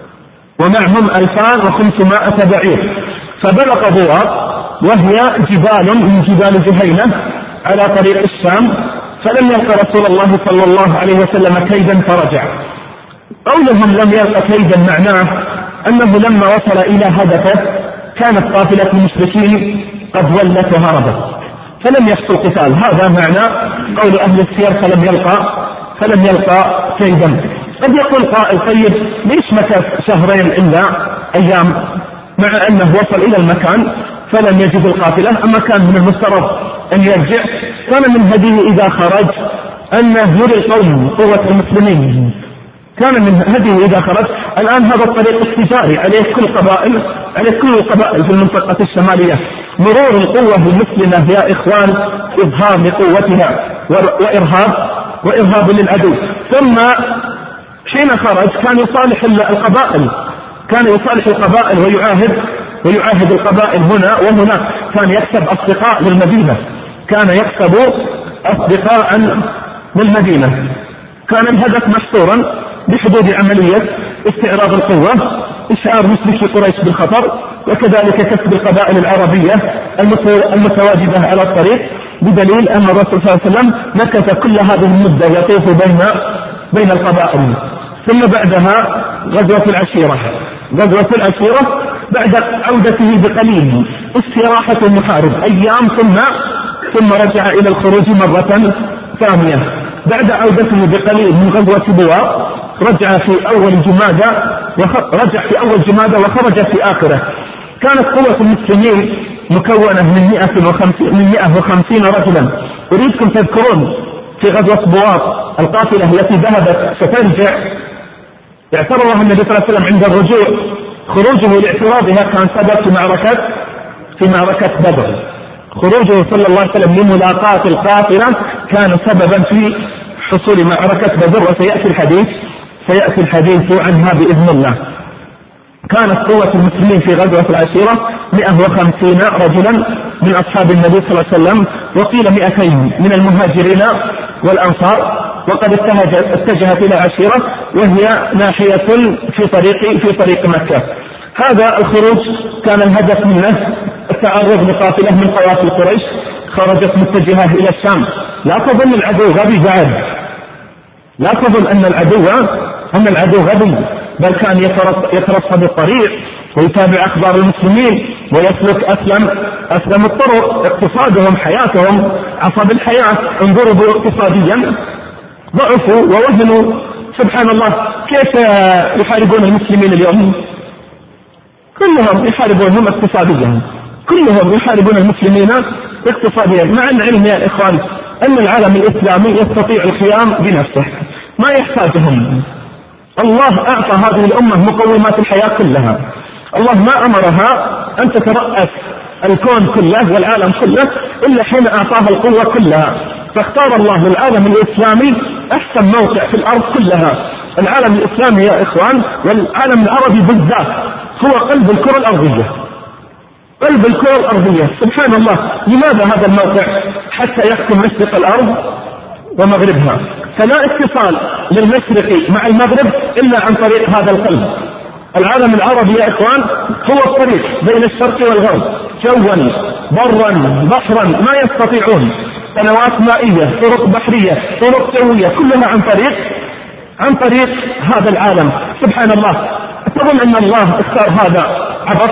ومعهم ألفان وخمسمائة بعير. فبلغ بوار وهي جبال من جبال جهينة على طريق الشام، فلم يلقى رسول الله صلى الله عليه وسلم كيدا فرجع. قولهم لم يلقى كيدا معناه أنه لما وصل إلى هدفه كانت قافلة المشركين قد ولت وهربت فلم يحصل قتال. هذا معنى قول أهل السير فلم يلقى فلم يلقى كيدا. قد يقول قائل طيب ليش مكث شهرين إلا أيام مع أنه وصل إلى المكان فلم يجد القافلة؟ أما كان من المفترض أن يرجع. كان من هديه إذا خرج أنه يري القوم قوة المسلمين، كان من هديه إذا خرج. الآن هذا الطريق التجاري عليه كل قبائل عليه كل القبائل في المنطقة الشمالية. مرور القوة المسلمة يا إخوان إظهار لقوتها وإرهاب وإرهاب للعدو. ثم حين خرج كان يصالح القبائل، كان يصالح القبائل ويعاهد ويعاهد القبائل هنا وهناك، كان يكسب أصدقاء للمدينة، كان يكسب أصدقاء للمدينة. كان الهدف محصورا بحدود عملية استعراض القوة، إشعار مشركي قريش بالخطر، وكذلك كسب القبائل العربية المتواجدة على الطريق، بدليل أن الرسول صلى الله عليه وسلم مكث كل هذه المدة يطوف بين بين القبائل. ثم بعدها غزوة العشيرة، غزوة العشيرة بعد عودته بقليل استراحة المحارب أيام، ثم ثم رجع إلى الخروج مرة ثانية. بعد عودته بقليل من غزوة بوار رجع في أول جمادى رجع في أول جمادى وخرج في آخره. كانت قوة المسلمين مكونة من مئة وخمسين رجلا. أريدكم تذكرون في غزوة بوار القافلة التي ذهبت سترجع، اعترضها النبي صلى الله عليه وسلم عند الرجوع، خروجه لاعتراضها كان سبب في معركة في معركة بدر. خروجه صلى الله عليه وسلم لملاقاة القافلة كان سببا في حصول معركة بدر، وسيأتي الحديث سيأتي الحديث عنها بإذن الله. كانت قوة المسلمين في غزوة العشيرة مئة وخمسين رجلا من أصحاب النبي صلى الله عليه وسلم، وقيل مئتين من المهاجرين والأنصار، وقد اتجهت إلى عشيرة وهي ناحية في طريق في طريق مكة. هذا الخروج كان الهدف منه التعرض لقافلة من قوافل قريش خرجت متجهة إلى الشام. لا تظن العدو غبي بعد، لا تظن أن العدو أن العدو غبي، بل كان يترصد الطريق ويتابع أخبار المسلمين ويسلك أسلم أسلم الطرق. اقتصادهم حياتهم عصب الحياة، انضربوا اقتصاديا، ضعفوا ووهنوا. سبحان الله، كيف يحاربون المسلمين اليوم؟ كلهم يحاربونهم اقتصاديا، كلهم يحاربون المسلمين اقتصاديا، مع العلم يا إخوان أن العالم الإسلامي يستطيع القيام بنفسه، ما يحتاجهم. الله أعطى هذه الأمة مقومات الحياة كلها. الله ما أمرها أن تترأس الكون كله والعالم كله إلا حين أعطاها القوة كلها. فاختار الله للعالم الإسلامي أحسن موقع في الأرض كلها. العالم الإسلامي يا إخوان والعالم العربي بالذات هو قلب الكرة الأرضية، قلب الكرة الأرضية. سبحان الله، لماذا هذا الموقع؟ حتى يحكم مشرق الأرض ومغربها، فلا اتصال للمشرق مع المغرب إلا عن طريق هذا القلب. العالم العربي يا إخوان هو الطريق بين الشرق والغرب، جوا برا بحرا، ما يستطيعون. قنوات مائية، طرق بحرية، طرق جوية، كلها عن طريق عن طريق هذا العالم. سبحان الله، تظن أن الله اختار هذا عبث؟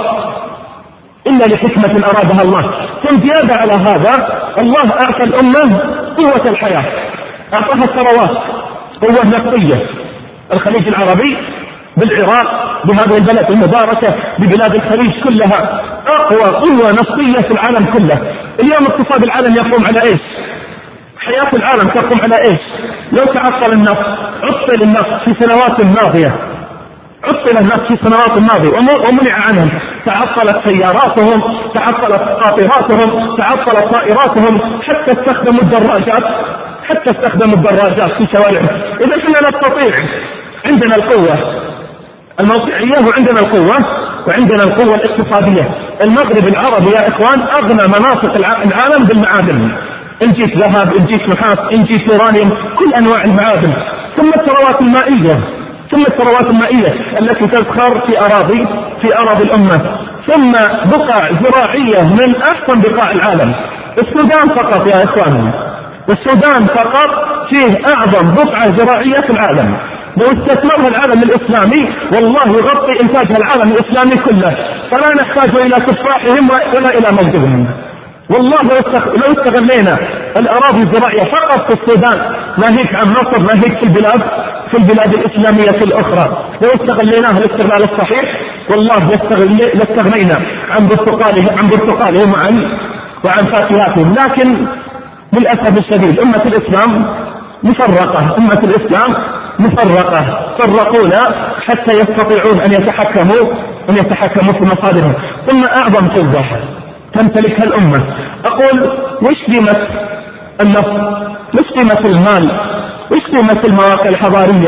إلا لحكمة أرادها الله. ثم زيادة على هذا الله أعطى الأمة قوة الحياة، أعطاها الثروات، قوة نفطية. الخليج العربي بالعراق بهذه البلد المباركة ببلاد الخليج كلها أقوى قوة نفطية في العالم كله. اليوم اقتصاد العالم يقوم على إيش؟ حياة العالم تقوم على إيش؟ لو تعطل النفط، عطل النفط في سنوات ماضية، عطل النفط في سنوات ماضية ومنع عنهم، تعطلت سياراتهم، تعطلت قاطراتهم، تعطلت طائراتهم، حتى استخدموا الدراجات حتى استخدموا الدراجات في شوارعهم. إذا كنا نستطيع، عندنا القوة الموقعية وعندنا القوة وعندنا القوة الاقتصادية. المغرب العربي يا إخوان أغنى مناطق العالم بالمعادن، إن جيت ذهب، إن جيت نحاس، إن جيت يورانيوم، كل أنواع المعادن. ثم الثروات المائية ثم الثروات المائية التي تزخر في أراضي في أراضي الأمة. ثم بقع زراعية من أحسن بقاع العالم. السودان فقط يا إخوان، السودان فقط فيه أعظم بقعة زراعية في العالم. لو استثمرها العالم الإسلامي والله يغطي إنتاجها العالم الإسلامي كله، فلا نحتاج إلى تفاحهم ولا إلى موجبهم. والله لو استغلينا الأراضي الزراعية فقط في السودان، ناهيك عن مصر، ناهيك في البلاد في البلاد الإسلامية الأخرى، لو استغليناها الاستغلال الصحيح والله لاستغنينا عن برتقالهم عن برتقالهم وعن وعن فاكهاتهم. لكن للأسف الشديد أمة الإسلام مفرقة، أمة الإسلام مفرقة، فرقونا حتى يستطيعون أن يتحكموا أن يتحكموا في مصادرهم. ثم أعظم قوة تمتلكها الأمة، أقول وش قيمة النفط؟ وش قيمة المال؟ وش قيمة المواقع الحضارية؟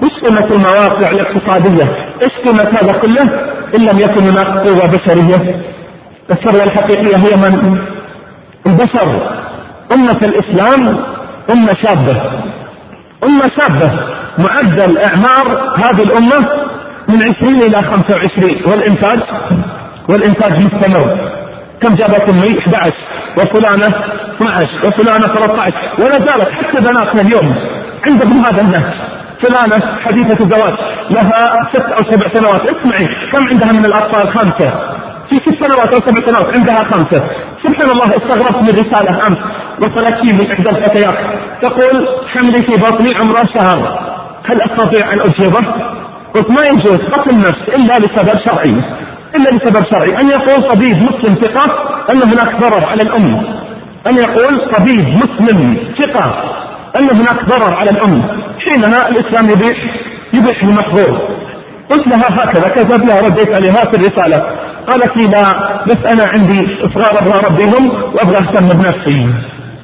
وش قيمة المواقع الاقتصادية؟ ايش قيمة هذا كله إن لم يكن هناك قوة بشرية؟ الثروة الحقيقية هي من؟ البشر. أمة الإسلام أمة شابة، أمة شابة، معدل أعمار هذه الأمة من عشرين إلى خمسة وعشرين، والإنتاج والإنتاج مستمر. كم جابت أمي؟ إحدى عشر، وفلانة اثني عشر، وفلانة ثلاثة عشر، ولا زالت حتى بناتنا اليوم عندهم هذا النهج. فلانة حديثة الزواج لها ست أو سبع سنوات، اسمعي كم عندها من الأطفال؟ خمسة. في ست سنوات أو سبع سنوات عندها خمسة. سبحان الله، استغربت من رسالة أمس وصلت من إحدى الفتيات تقول حملي في بطني عمره شهر، هل أستطيع أن أجيبه؟ قلت ما يجوز قتل النفس إلا لسبب شرعي، إلا لسبب شرعي. أن يقول طبيب مسلم ثقة أن هناك ضرر على الأم، أن يقول طبيب مسلم ثقة أن هناك ضرر على الأم، حينها الإسلام يبيح يبيح المحظور. قلت لها هكذا، كتبت لها رديت عليها في الرسالة، قالت لي لا، بس أنا عندي إصرار أبغى أربيهم وأبغى أهتم بنفسي،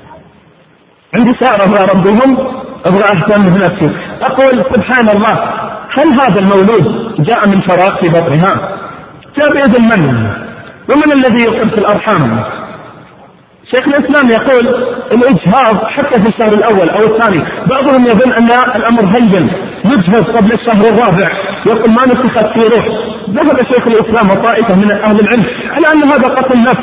عندي سعر أبغى أربيهم أبغى أهتم بنفسي. أقول سبحان الله، هل هذا المولود جاء من فراغ في بطنها؟ جاء بإذن من؟ ومن الذي يقر في الأرحام؟ شيخ الإسلام يقول الإجهاض حتى في الشهر الأول أو الثاني، بعضهم يظن أن الأمر هين، يجهض قبل الشهر الرابع، يقول ما نفخت في روح. ذهب شيخ الإسلام وطائفة من أهل العلم على أن هذا قتل نفس،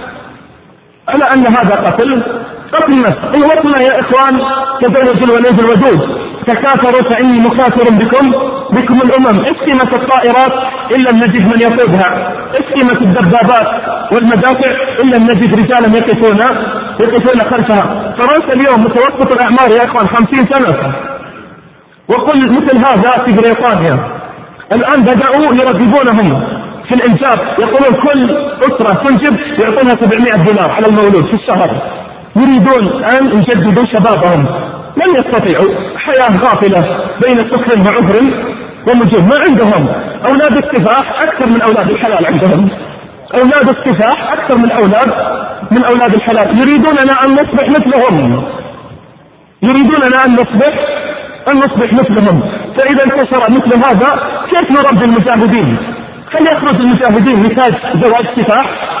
على أن هذا قتل قتل نفس. قوتنا يا إخوان تزوج الوليد الودود، تكاثروا فإني مكاثر بكم بكم الأمم. ايش قيمة الطائرات إن لم نجد من يقودها؟ ايش قيمة الدبابات والمدافع إن لم نجد رجالا يقفون يقفون خلفها؟ فرنسا اليوم متوسط الأعمار يا إخوان خمسين سنة، وقل مثل هذا في بريطانيا الآن بدأوا يرغبونهم في الإنجاب، يقولون كل أسرة تنجب يعطونها سبعمائة دولار على المولود في الشهر، يريدون أن يجددوا شبابهم. لن يستطيعوا، حياة غافلة بين سكر وعذر ومجون. ما عندهم أولاد السفاح أكثر من أولاد الحلال، عندهم أولاد السفاح أكثر من أولاد من أولاد الحلال. يريدوننا أن نصبح مثلهم، يريدوننا أن نصبح أن نصبح مثلهم. فإذا انتشر مثل هذا كيف نربي المجاهدين؟ هل يخرج المجاهدين نتاج زواج سفاح؟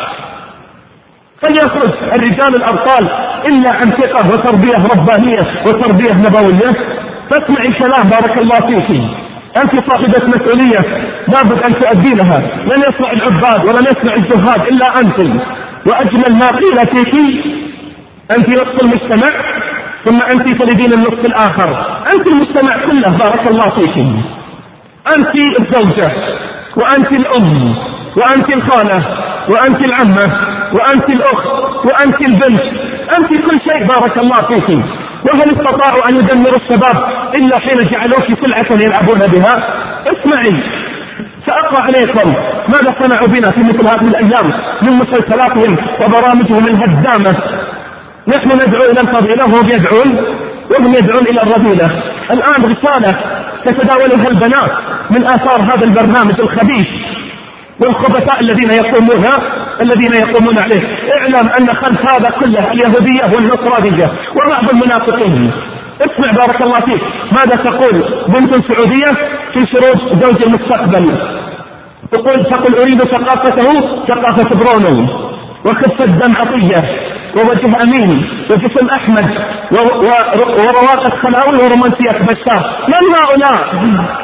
هل يخرج الرجال الأبطال إلا عن ثقة وتربية ربانية وتربية نبوية؟ فاسمع الكلام بارك الله فيك، أنت صاحبة مسؤولية لابد أن تؤدينها. لن يسمع العباد ولن يسمع الزهاد إلا أنت، وأجمل ما قيل فيك أنت نصف المجتمع ثم أنت تلدين النصف الآخر. أنت المجتمع كله بارك الله فيك، أنت الزوجة وأنت الأم وأنت الخالة وأنت العمة وأنت الأخت وأنت البنت، أنت كل شيء بارك الله فيك. وهل استطاعوا أن يدمروا الشباب إلا حين جعلوك سلعة يلعبون بها؟ اسمعي سأقرأ عليكم ماذا صنعوا بنا في مثل هذه الأيام من مسلسلاتهم وبرامجهم الهدامة. نحن ندعو إلى الفضيلة وهم يدعون وهم يدعون إلى الرذيلة. الآن رسالة تتداولها البنات من آثار هذا البرنامج الخبيث والخبثاء الذين يقومون الذين يقومون عليه. اعلم أن خلف هذا كله اليهودية والنصرانية وبعض المنافقين. اسمع بارك الله فيك ماذا تقول بنت سعودية في شروط زوج المستقبل. تقول تقول أريد ثقافته ثقافة برونو، وخفة دم عطية، ووجه أمين، وجسم أحمد، ورواقة خلاوي، ورومانسية بشار. من هؤلاء؟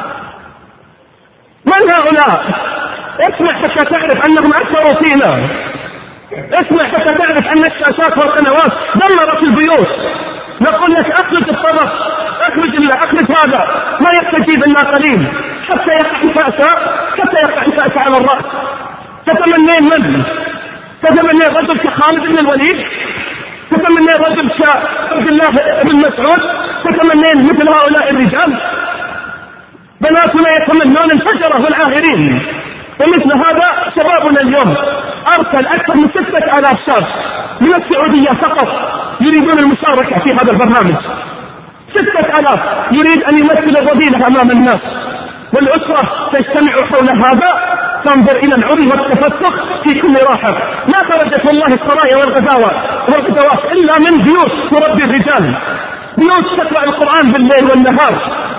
من هؤلاء؟ اسمع حتى تعرف أنهم أثروا فينا. اسمع حتى تعرف أن الشاشات والقنوات دمرت البيوت. نقول لك أخرج الطبق، أخرج الله، أخرج هذا، ما يستجيب إلا قليل حتى يقع الفأس حتى يقع الفأس على الرأس. تتمنين من؟ تتمنين رجل كخالد بن الوليد؟ تتمنين رجل كعبد الله بن مسعود؟ تتمنين مثل هؤلاء الرجال؟ بناتنا يتمنون الفجرة والعاهرين. ومثل هذا شبابنا اليوم أرسل أكثر من ستة آلاف شاب من السعودية فقط يريدون المشاركة في هذا البرنامج. ستة آلاف يريد أن يمثل الرذيلة أمام الناس، والأسرة تجتمع حول هذا تنظر إلى العري والتفسخ في كل راحة. ما خرجت والله السرايا والغزاوات والغزوات إلا من بيوت تربي الرجال، بيوت تقرأ القرآن بالليل والنهار،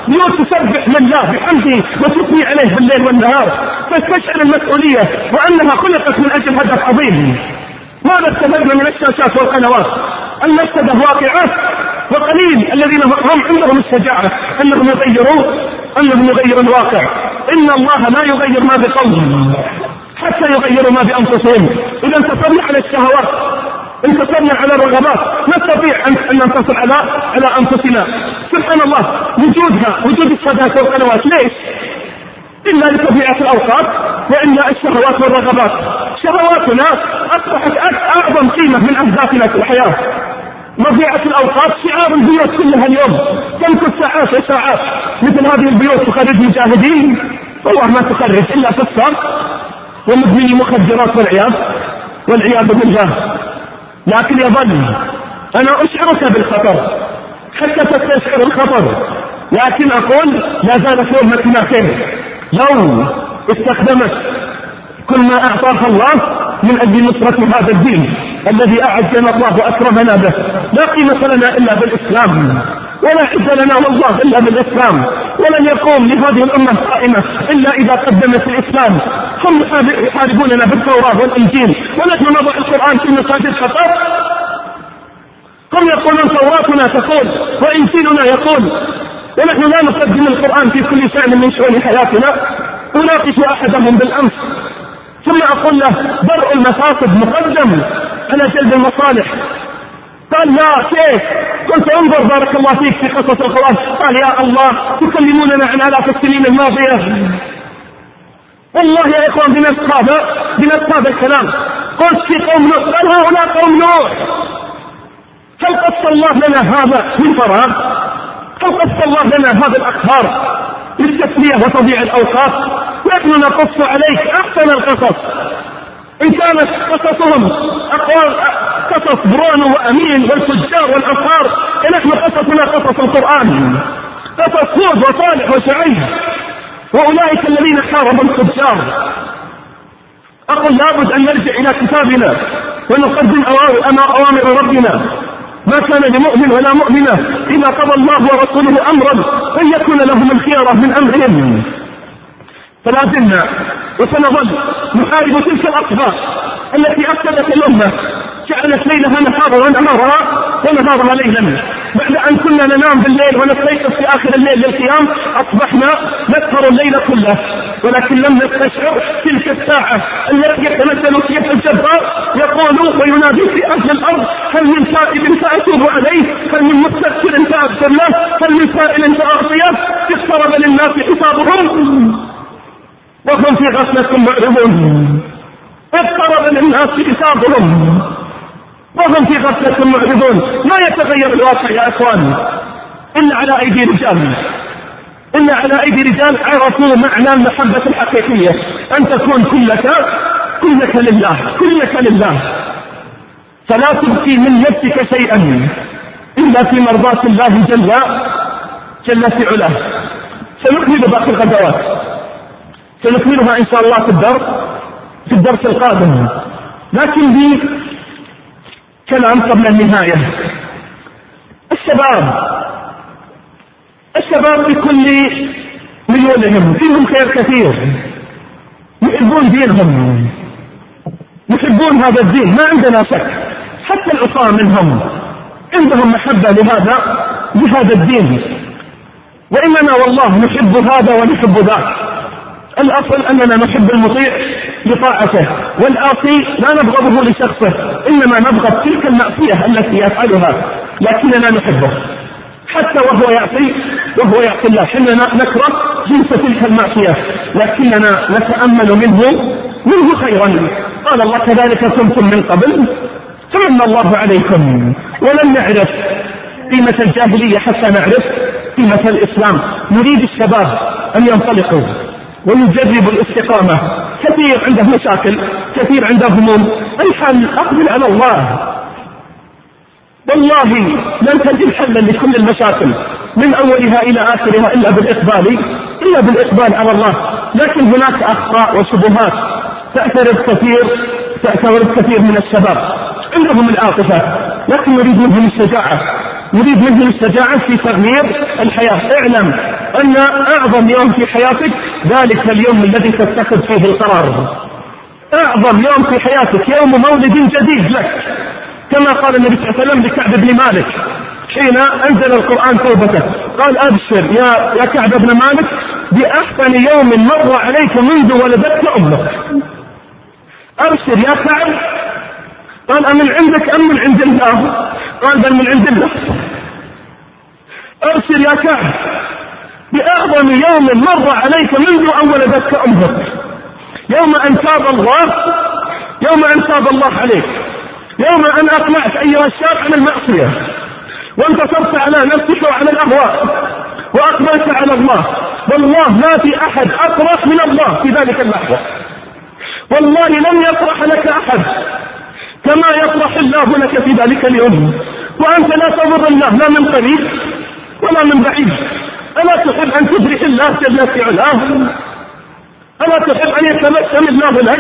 بيوت تسبح لله بحمده وتثني عليه بالليل والنهار، تستشعر المسؤولية وأنها خلقت من أجل هدف عظيم. ماذا استفدنا من الشاشات والقنوات؟ المفسدة واقعة، وقليل الذين هم عندهم الشجاعة أنهم يغيروا أنهم يغيروا الواقع. إن الله لا يغير ما بقوم حتى يغيروا ما بأنفسهم. إذا انتصرنا على الشهوات، انتصرنا على الرغبات، نستطيع أن ننتصر على على أنفسنا. سبحان الله، وجودها وجود الشاشات والقنوات ليش؟ إلا لتضييع الأوقات وإلا الشهوات والرغبات. شهواتنا أصبحت أعظم قيمة من أهدافنا في الحياة. مضيعة الأوقات شعار البيوت كلها اليوم، تمكث ساعات وساعات. مثل هذه البيوت تخرج مجاهدين، والله ما تخرج إلا فساد ومدمني مخدرات والعياذ والعياذ بالله. لكن يظل أنا أشعرك بالخطر حتى تستشعر الخطر، لكن أقول لا زالت أمتنا خير لو استخدمت كل ما أعطاها الله من أجل نصرة هذا الدين الذي أعزنا الله وأكرمنا به. لا قيمة لنا إلا بالإسلام، ولا عز لنا والله إلا بالإسلام، ولن يقوم لهذه الأمة قائمة إلا إذا قدمت الإسلام. هم يحاربوننا بالتوراة والإنجيل ونحن نضع القرآن في مساجد فقط. هم يقولون توراتنا تقول وإنجيلنا يقول، ونحن لا نقدم القرآن في كل شأن من شؤون حياتنا. أناقش أحدهم بالأمس ثم أقول له درء المفاسد مقدم على جلب المصالح. قال لا كيف؟ قلت انظر بارك الله فيك في قصة القرآن. قال يا الله تكلموننا عن آلاف السنين الماضية. والله يا إخوان بنفس هذا بنفس هذا الكلام قلت في قوم نوح، قال هؤلاء قوم نوح. هل قص الله لنا هذا من فراغ؟ هل قص الله لنا هذا الأخبار للتسلية وتضييع الأوقات؟ نحن نقص عليك أحسن القصص، إن كانت قصصهم أقوال قصص بران وأمين والفجار والأنصار، فنحن قصصنا قصص القرآن، قصص هود وصالح وشعيب وأولئك الذين حاربوا الفجار. أقول لابد أن نرجع إلى كتابنا ونقدم أوامر ربنا. ما كان لمؤمن ولا مؤمنة إذا قضى الله ورسوله أمرا أن يكون لهم الخيرة من أمرهم. فلا زلنا وسنظل نحارب تلك الأطفال التي أفسدت الأمة، جعلت ليلها نهارا ونهارها ونهارها ليلا. بعد أن كنا ننام بالليل ونستيقظ في آخر الليل للقيام، أصبحنا نسهر الليل كله، ولكن لم نستشعر تلك الساعة التي يتمثل فيها الجبار يقول وينادي في أهل الأرض هل من تائب فأتوب عليه، هل من مستغفر فأغفر له، هل من سائل فأعطيه. اقترب للناس حسابهم وهم في غفلة معرضون. اقترب للناس حسابهم وهم في غفلة معرضون. ما يتغير الواقع يا اخوان الا على ايدي رجال، الا على ايدي رجال عرفوا معنى المحبة الحقيقية، ان تكون كلك كلك لله كلك لله، فلا تبقي من نفسك شيئا الا في مرضاة الله جل جل في علاه. سنكمل باقي الغزوات، سنكملها إن شاء الله في الدرس في الدرس القادم، لكن لي كلام قبل النهاية. الشباب الشباب بكل ميولهم فيهم خير كثير، يحبون دينهم، يحبون هذا الدين، ما عندنا شك. حتى العصاة منهم عندهم محبة لهذا لهذا الدين، وإننا والله نحب هذا ونحب ذاك. الأصل أننا نحب المطيع لطاعته، والآصي لا نبغضه لشخصه، إنما نبغض تلك المعصية التي يفعلها، لكننا نحبه حتى وهو يعصي وهو يعصي الله. حيننا نكره جنس تلك المعصية، لكننا نتأمل منه منه خيرا. قال الله كذلك كنتم من قبل فمن الله عليكم ولم نعرف قيمة الجاهلية حتى نعرف قيمة الإسلام. نريد الشباب أن ينطلقوا ويجربوا الاستقامة. كثير عنده مشاكل، كثير عنده هموم، الحل أقبل على الله. والله لن تجد حلا لكل المشاكل من أولها إلى آخرها إلا بالإقبال إلا بالإقبال على الله. لكن هناك أخطاء وشبهات تعترض كثير تعترض كثير من الشباب، عندهم العاطفة، لكن نريد منهم الشجاعة، نريد منهم الشجاعة في تغيير الحياة. اعلم أن أعظم يوم في حياتك ذلك اليوم الذي تتخذ فيه القرار. أعظم يوم في حياتك يوم مولد جديد لك، كما قال النبي صلى الله عليه وسلم لكعب بن مالك حين أنزل القرآن توبته، قال أبشر يا يا كعب بن مالك بأحسن يوم مر عليك منذ ولدتك أمك. أبشر يا كعب. قال أمن عندك أم من عند الله؟ قال بل من عند الله. أبشر يا كعب بأعظم يوم مر عليك منذ أن ولدتك أمك، يوم أن تاب الله، يوم أن تاب الله عليك، يوم أن أقنعت أيها الشاب عن المعصية وانتصرت على نفسك وعلى الأهواء وأقبلت على الله. والله ما في أحد أفرح من الله في ذلك اللحظة، والله لن يفرح لك أحد كما يفرح الله لك في ذلك اليوم، وأنت لا تضر الله لا من قريب ولا من بعيد. ألا تحب أن تفرح الله جل في علاه؟ ألا تحب أن يتبسم الله لك؟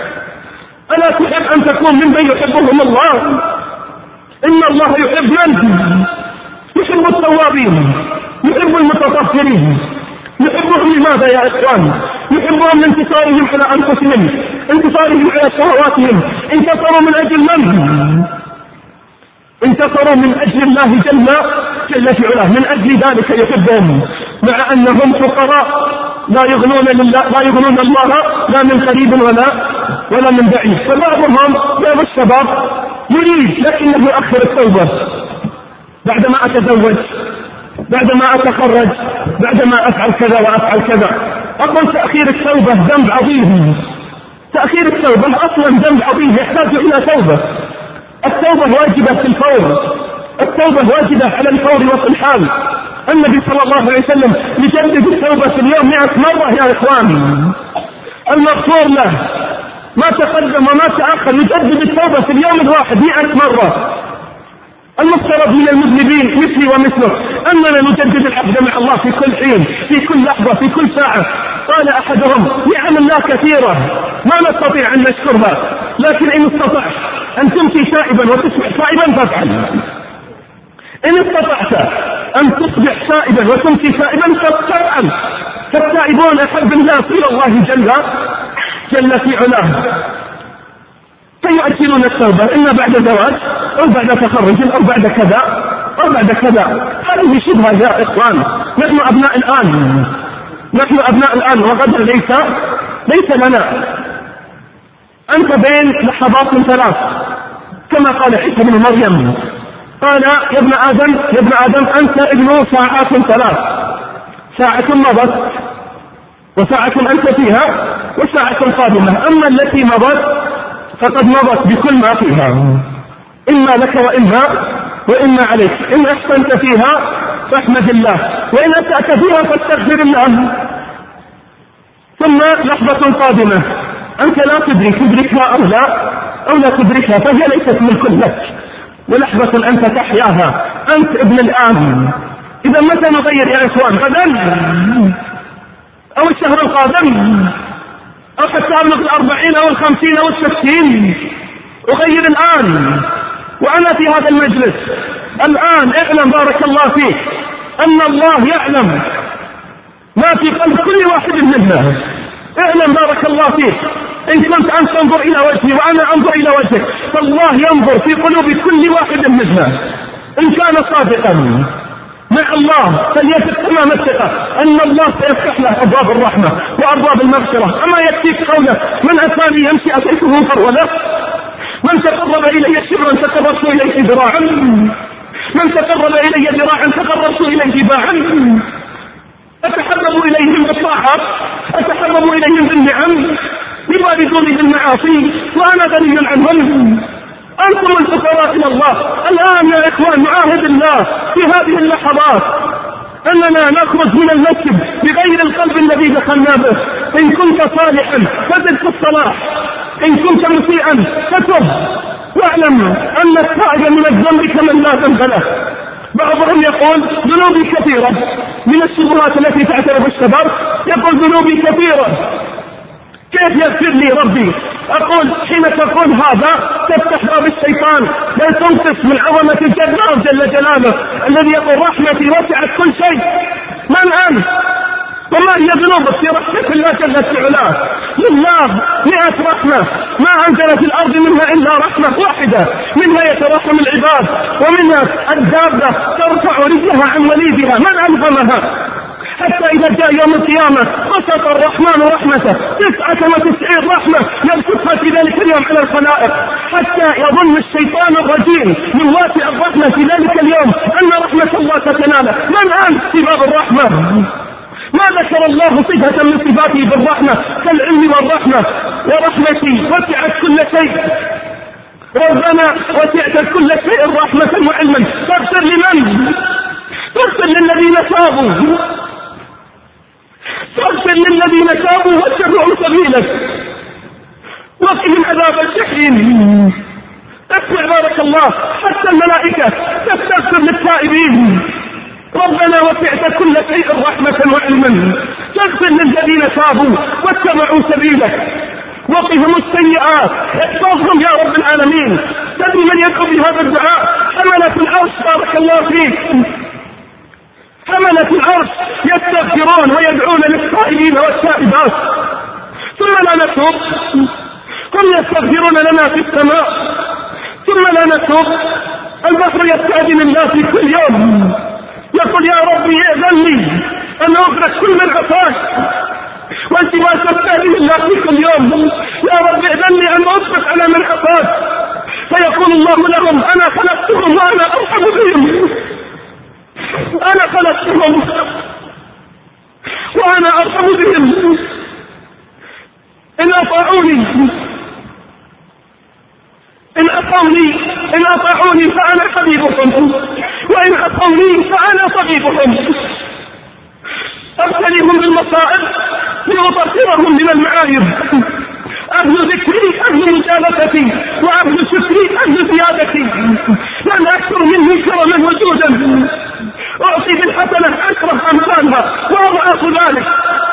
ألا تحب أن تكون ممن يحبهم الله؟ إن الله يحب من؟ يحب التوابين، يحب المتطهرين. يحبهم لماذا يا إخوان؟ يحبهم لانتصارهم على أنفسهم، انتصارهم على شهواتهم. انتصروا من أجل من؟ انتصروا من أجل الله جل جل في علاه، من أجل ذلك يحبهم، مع أنهم فقراء لا يغنون لله، لا يغنون الله لا من قريب ولا ولا من بعيد. فبعضهم بعض الشباب يريد لكنه يؤخر التوبة، بعدما أتزوج، بعدما أتخرج، بعدما أفعل كذا وأفعل كذا. أقول تأخير التوبة ذنب عظيم، تأخير التوبة أصلا ذنب عظيم يحتاج إلى توبة. التوبة واجبة في الفور، التوبة واجبة على الفور وفي الحال. النبي صلى الله عليه وسلم يجدد التوبة في اليوم مئة مرة يا إخوان. المغفور له ما تقدم وما تأخر يجدد التوبة في اليوم الواحد مئة مرة. المفترض من المذنبين مثلي ومثلك أننا نجدد العهد مع الله في كل حين، في كل لحظة، في كل ساعة. قال أحدهم نعم الله كثيرة ما نستطيع أن نشكرها، لكن إن استطعت أن تمشي تائبا وتصبح تائبا فافعل. إن استطعت أن تصبح تائبا وتمشي تائبا فافعل. فالتائبون أحب الناس إلى الله جل جل في علاه. فيؤجلون التوبة إما بعد زواج أو بعد تخرج أو بعد كذا أو بعد كذا. هذه شبهة يا إخوان. نحن أبناء الآن، نحن أبناء الآن وغدا ليس ليس لنا. أنت بين لحظات ثلاث كما قال عيسى بن مريم، قال يا ابن آدم يا ابن آدم أنت ابن ساعات ثلاث، ساعة مضت وساعة أنت فيها وساعة قادمة، أما التي مضت فقد مضت بكل ما فيها، إما لك وإما وإما عليك. إن أحسنت فيها فاحمد الله، وإن أسأت فيها فاستغفر الله. ثم لحظة قادمة أنت لا تدري تدركها أو لا أو لا تدركها، فهي ليست ملك لك، ولحظة أنت تحياها. أنت ابن الآن. إذا متى نغير يا إخوان؟ غدا أو الشهر القادم أو حتى أبلغ الأربعين أو الخمسين أو الستين؟ أغير الآن وأنا في هذا المجلس الآن. اعلم بارك الله فيك أن الله يعلم ما في قلب كل واحد منا. اعلم بارك الله فيك إن كنت أنت تنظر إلى وجهي وأنا أنظر إلى وجهك، فالله ينظر في قلوب كل واحد منا. إن كان صادقا مع الله فليثق تمام الثقة أن الله سيفتح له أبواب الرحمة وأبواب المغفرة. أما يكفيك قوله من أتاني يمشي أتيته هروله، من تقرب إلي شبرا تقربت إليه ذراعا، من تقرب إلي ذراعا تقربت إليه باعا. أتحبب إليهم بالطاعات، أتحبب إليهم بالنعم، يباردوني بالمعاصي وأنا غني عنهم. أنتم الفقراء إلى الله. الآن يا إخوان نعاهد الله في هذه اللحظات أننا نخرج من المسجد بغير القلب الذي دخلنا به. إن كنت صالحا فزد في الصلاح، إن كنت مسيئا فتب، واعلم أن التائب من الذنب كمن لا ذنب له. بعضهم يقول ذنوبي كثيرة، من الشبهات التي تعترف الشباب يقول ذنوبي كثيرة كيف يغفر لي ربي؟ أقول حين تقول هذا تفتح باب الشيطان، لا تنقص من عظمة الجبار جل جلاله الذي يقول رحمتي وسعت كل شيء. من أنت ما هي ذنوبك في رحمة الله جل في علاه؟ لله مئة رحمة ما أنزل في الأرض منها إلا رحمة واحدة، منها يترحم العباد، ومنها الدابة ترفع رجلها عن وليدها، من ألهمها؟ حتى إذا جاء يوم القيامة بسط الرحمن رحمته تسعة وتسعين رحمة يبسطها في ذلك اليوم على الخلائق، حتى يظن الشيطان الرجيم من واسع الرحمة في ذلك اليوم أن رحمة الله تتناله. من أنت في باب الرحمة؟ ما ذكر الله صفة من صفاته بالرحمة كالعلم والرحمة. ورحمتي وسعت كل شيء، ربنا وسعت كل شيء رحمة وعلما. تغفر لمن؟ تغفر للذين تابوا، تغفر للذين تابوا واتبعوا سبيلك، وقهم عذاب الجحيم. اسمع بارك الله، حتى الملائكة تستغفر للتائبين. ربنا وسعت كل شيء رحمة وعلما، تغفر للذين تابوا واتبعوا سبيلك، وقهم السيئات، احفظهم يا رب العالمين. تدري من يدعو بهذا الدعاء؟ حملة العرش بارك الله فيك، حملة العرش يستغفرون ويدعون للتائبين والتائبات. ثم لا نتوب، هم يستغفرون لنا في السماء، ثم لا نتوب. البحر يستأذن الله في كل يوم، يقول يا ربي ائذن لي أن أغرق كل من عصاك، وأنت ما تستأذن الله في كل يوم. يا ربي ائذن لي أن أغرق على من عصاك، فيقول الله لهم أنا خلقتهم وأنا أرحم بهم، أنا خلقتهم وأنا أرحم بهم. إن أطاعوني إن أطاعوني إن أطاعوني فأنا حبيبهم، وإن عصوني فأنا طبيبهم. أبتليهم بالمصائب لأطهرهم من المعايب. أهل ذكري أهل مجالستي، وأهل شكري أهل زيادتي. لأن أكثر مني كرما وجودا، أعطي بالحسنة عشرة أمثالها وأضعاف ذلك.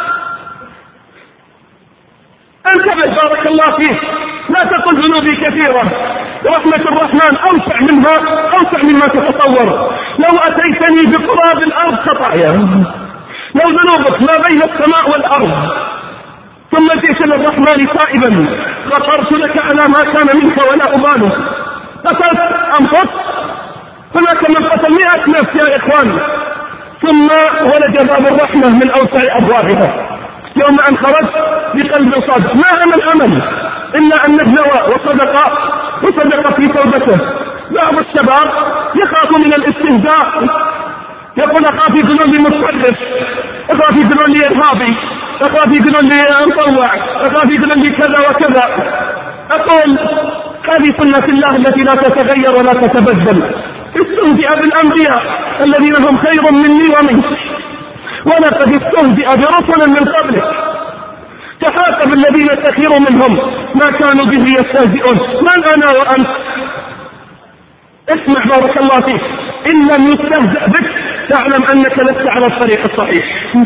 انتبه بارك الله فيك، لا تقل ذنوبي كثيرة، رحمة الرحمن أوسع منها، أوسع مما تتصور. لو أتيتني بقراب الأرض خطايا، لو ذنوبك ما بين السماء والأرض، ثم جئت للرحمن تائبا غفرت لك على ما كان منك ولا أبالي. قتلت أم قتلت؟ هناك من قتل مئة نفس يا إخوان. ثم ولد باب الرحمة من أوسع أبوابها. يوم أن خرجت بقلب صادق، ما أنا الأمل إلا أن نجنوى وصدق وصدق في توبته. بعض الشباب يخاف من الاستهزاء، يقول أخاف يقولون لي متطرف، أخاف يقولون لي إرهابي، أخاف يقولون لي مطوع، أخاف يقولون لي كذا وكذا. أقول هذه سنة الله التي لا تتغير ولا تتبدل. استهزئ بالأنبياء الذين هم خير مني ومنك، ولقد استهزئ برسل من قبلك. تحاسب الذين تخير منهم ما كانوا به يستهزئون. من أنا وأنت؟ اسمع بارك الله فيك، إن لم يستهزأ بك تعلم أنك لست على الطريق الصحيح.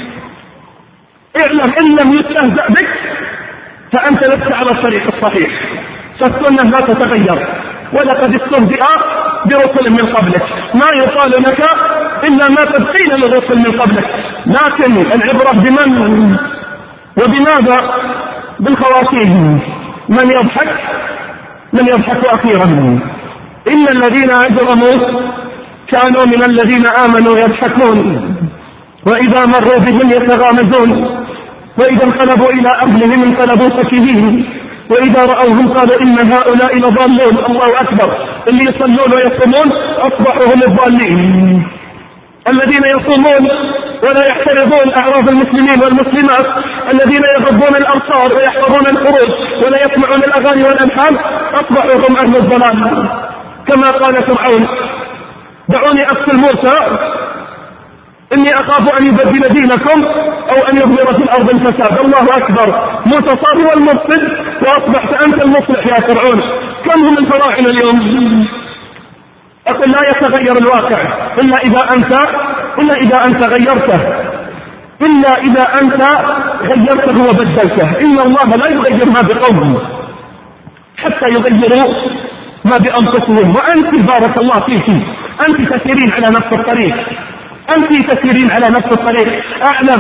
اعلم إن لم يستهزأ بك فأنت لست على الطريق الصحيح، فالسنة لا تتغير. ولقد استهزئ برسل من قبلك، ما يقال لك إلا ما قد قيل للرسل من قبلك. لكن العبرة بمن وبماذا؟ بالخواتيم. من يضحك من يضحك أخيرا. إن الذين أجرموا كانوا من الذين آمنوا يضحكون، وإذا مروا بهم يتغامزون، وإذا انقلبوا إلى أهلهم انقلبوا فكهين، وإذا رأوهم قالوا إن هؤلاء لضالون. الله أكبر، اللي يصلون ويصومون أصبحوا هم الضالين. الذين يصومون ولا يحترضون أعراض المسلمين والمسلمات، الذين يغضون الأبصار ويحفظون الفروج ولا يسمعون الأغاني والألحان، أصبحوا هم أهل الضلال. كما قال فرعون دعوني أقتل موسى إني أخاف أن يبدل دينكم أو أن يظهر في الأرض الفساد. الله أكبر، موسى صار هو المفسد وأصبحت أنت المصلح يا فرعون. كم هم الفراعنة اليوم؟ أقول لا يتغير الواقع إلا إذا أنت إلا إذا أنت غيرته، إلا إذا أنت غيرته وبدلته. إن الله لا يغير ما بقوم حتى يغيروا ما بأنفسهم. وأنت بارك الله فيك أنت تسيرين على نفس الطريق، أنت تسيرين على نفس الطريق. أعلم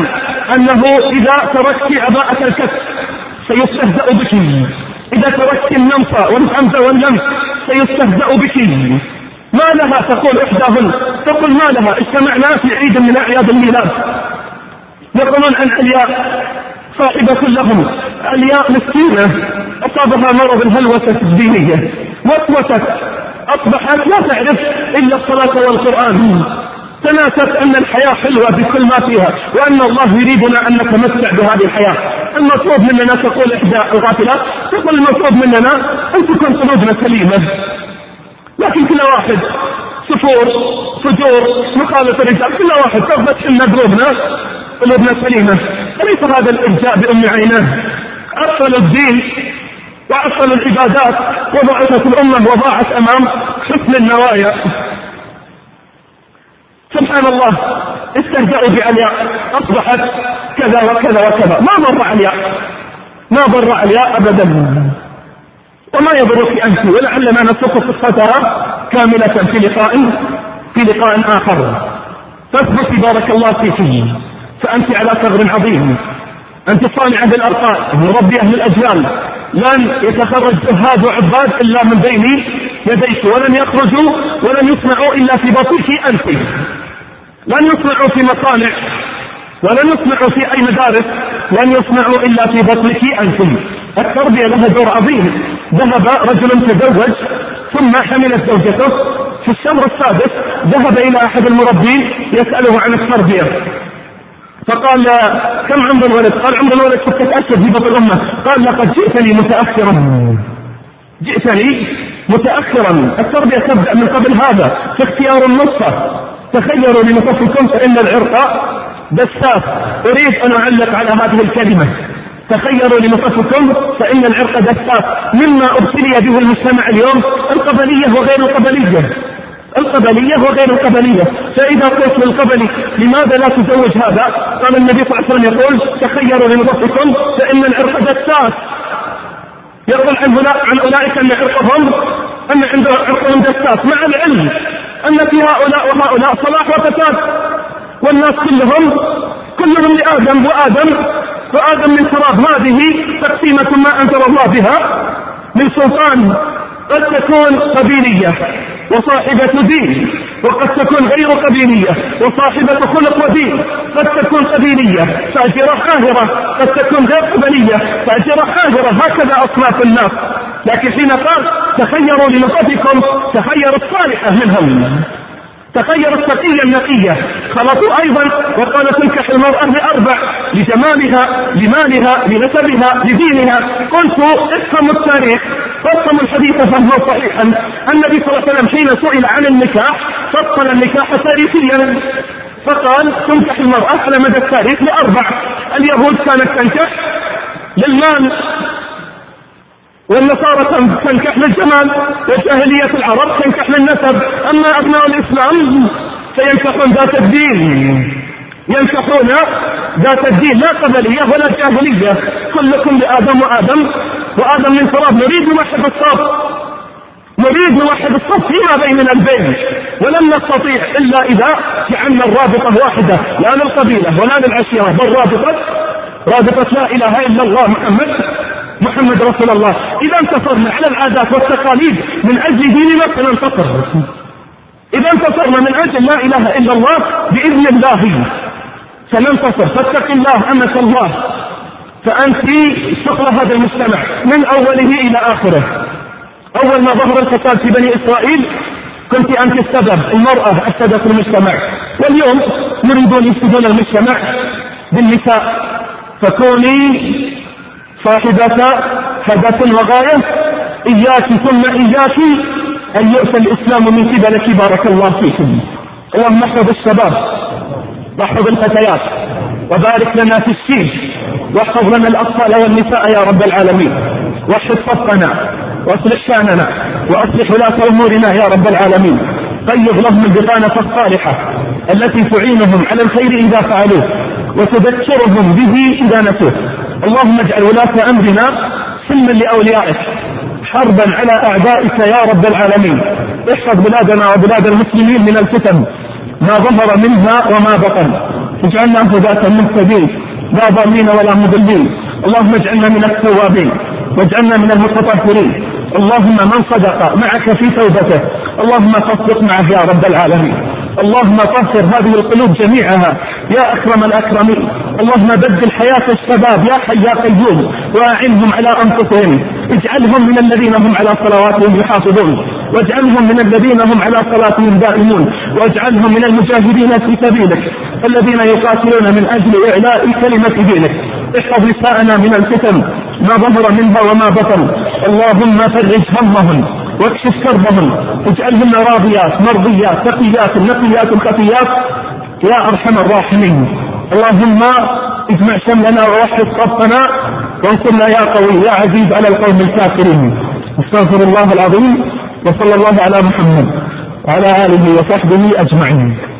أنه إذا تركت عباءة الكف سيستهزأ بك، إذا تركت النمط والهمز واللمس سيستهزأ بك. ما لها تقول إحداهن، تقول ما لها اجتمعنا في عيد من أعياد الميلاد، يقولون عن علياء صاحبة لهم، علياء مسكينة أصابها مرض الهلوسة الدينية، وسوست أصبحت لا تعرف إلا الصلاة والقرآن، تناست أن الحياة حلوة بكل ما فيها، وأن الله يريدنا أن نتمتع بهذه الحياة. المطلوب مننا تقول إحدى الغافلات، تقول المطلوب مننا أن تكون قلوبنا سليمة، لكن كل واحد سفور فجور مخالط الرجال، كل واحد تغبت حنا قلوبنا قلوبنا سليمة. أليس هذا الإرجاء بأم عيناه؟ عطلوا الدين وعطلوا العبادات وضعفت الأمة وضاعت أمام حسن النوايا. سبحان الله، استهزأوا بعلياء أصبحت كذا وكذا وكذا. ما ضر علياء، ما ضر علياء أبدا، وما يضرك أنت، ولعلنا نسوق قصتها كاملة في لقاء في لقاء آخر. فاثبتي بارك الله فيك، فأنت على ثغر عظيم، أنت صانعة بالأرقام مربية للأجيال، لن يتخرج زهاد وعباد إلا من بين يديك، ولن يخرجوا ولن يصنعوا إلا في بطنك أنت، لن يصنعوا في مصانع ولن يصنعوا في أي مدارس، لن يصنعوا إلا في بطنك أنت. التربية لها دور عظيم. ذهب رجل تزوج ثم حملت زوجته، في الشهر السادس ذهب إلى أحد المربين يسأله عن التربية، فقال كم عمر الولد؟ قال عمر الولد ستة أشهر في بطن أمه. قال لقد جئتني متأخرا، جئتني متأخرا. التربية تبدأ من قبل هذا، في اختيار النصة. تخيروا لنفسكم فإن العرق دساس. أريد أن أعلق على هذه الكلمة، تخيروا لنفسكم فإن العرق دساس. مما ابتلي به المجتمع اليوم القبلية وغير القبلية، القبلية وغير القبلية. فإذا قلت للقبلي لماذا لا تزوج هذا؟ قال النبي صلى الله عليه وسلم يقول تخيروا لنفسكم فإن العرق دساس. يقول عن, عن أولئك أن عرقهم أن عند عرقهم دساس، مع العلم أن في هؤلاء وهؤلاء صلاح وفساد، والناس كلهم كلهم لآدم وآدم وآدم من تراب. هذه تقسيمة ما أنزل الله بها من سلطان، قد تكون قبيلية وصاحبة دين، وقد تكون غير قبيلية وصاحبة خلق ودين، قد تكون قبيلية فاجرة حاهرة، قد تكون غير قبلية فاجرة حاهرة. هكذا أصناف الناس. لكن حين قال تخيروا لنفسكم، تخيروا الصالحة منهم، تخير التقية النقية. خلطوا أيضا وقال تنكح المرأة لأربع: لجمالها، لمالها، لنسبها، لدينها. قلت افهموا التاريخ فافهموا الحديث فهموا صحيحا. النبي صلى الله عليه وسلم حين سئل عن النكاح فصل النكاح تاريخيا، فقال تنكح المرأة على مدى التاريخ لأربع: اليهود كانت تنكح للمال، والنصارى تنكح للجمال، وجاهلية العرب تنكح للنسب. أما أبناء الإسلام فينكحون ذات الدين، ينكحون ذات الدين، لا قبلية ولا جاهلية. كلكم لآدم وآدم وآدم من تراب. نريد نوحد الصف، نريد نوحد الصف فيما بيننا البين، ولن نستطيع إلا إذا جعلنا الرابطة واحدة، لا للقبيلة ولا للعشيرة، بل رابطة رابطة لا إله إلا الله محمد محمد رسول الله. إذا انتصرنا على العادات والتقاليد من أجل ديننا سننتصر، إذا انتصرنا من أجل لا إله إلا الله بإذن الله سننتصر. فاتق الله أمة الله، فأنت صقر هذا المجتمع من أوله إلى آخره. أول ما ظهر الفساد في بني إسرائيل كنت أنت السبب، المرأة أفسدت المجتمع، واليوم يريدون يفسدون المجتمع بالنساء. فكوني صاحبة هدف وغاية، إياك ثم إياك أن يؤتى الإسلام من قبلك. بارك الله فيكم. اللهم احفظ الشباب واحفظ الفتيات وبارك لنا في الشيب، واحفظ لنا الأطفال والنساء يا رب العالمين. واحفظ صفنا واصلح شأننا وأصلح ولاة أمورنا يا رب العالمين. قيض لهم البطانة الصالحة التي تعينهم على الخير إذا فعلوه وتذكرهم به إذا نسوه. اللهم اجعل ولاة أمرنا سلما لأوليائك، حربا على أعدائك يا رب العالمين. احفظ بلادنا وبلاد المسلمين من الفتن ما ظهر منها وما بطن، اجعلنا هداة مهتدين لا ضالين ولا مضلين. اللهم اجعلنا من التوابين واجعلنا من المتطهرين. اللهم من صدق معك في توبته اللهم تصدق معه يا رب العالمين. اللهم طهر هذه القلوب جميعها يا أكرم الأكرمين. اللهم بدل حياة الشباب يا حي يا قيوم وأعنهم على أنفسهم. اجعلهم من الذين هم على صلواتهم يحافظون، واجعلهم من الذين هم على صلاتهم دائمون، واجعلهم من المجاهدين في سبيلك الذين يقاتلون من أجل إعلاء كلمة دينك. احفظ نساءنا من الفتن ما ظهر منها وما بطن. اللهم فرج همهم واكشف كربهم، اجعلهن راضيات مرضيات تقيات نقيات خفيات يا أرحم الراحمين. اللهم اجمع شملنا ووحد صفنا وانصرنا يا قوي يا عزيز على القوم الكافرين. استغفر الله العظيم وصلى الله على محمد وعلى آله وصحبه أجمعين.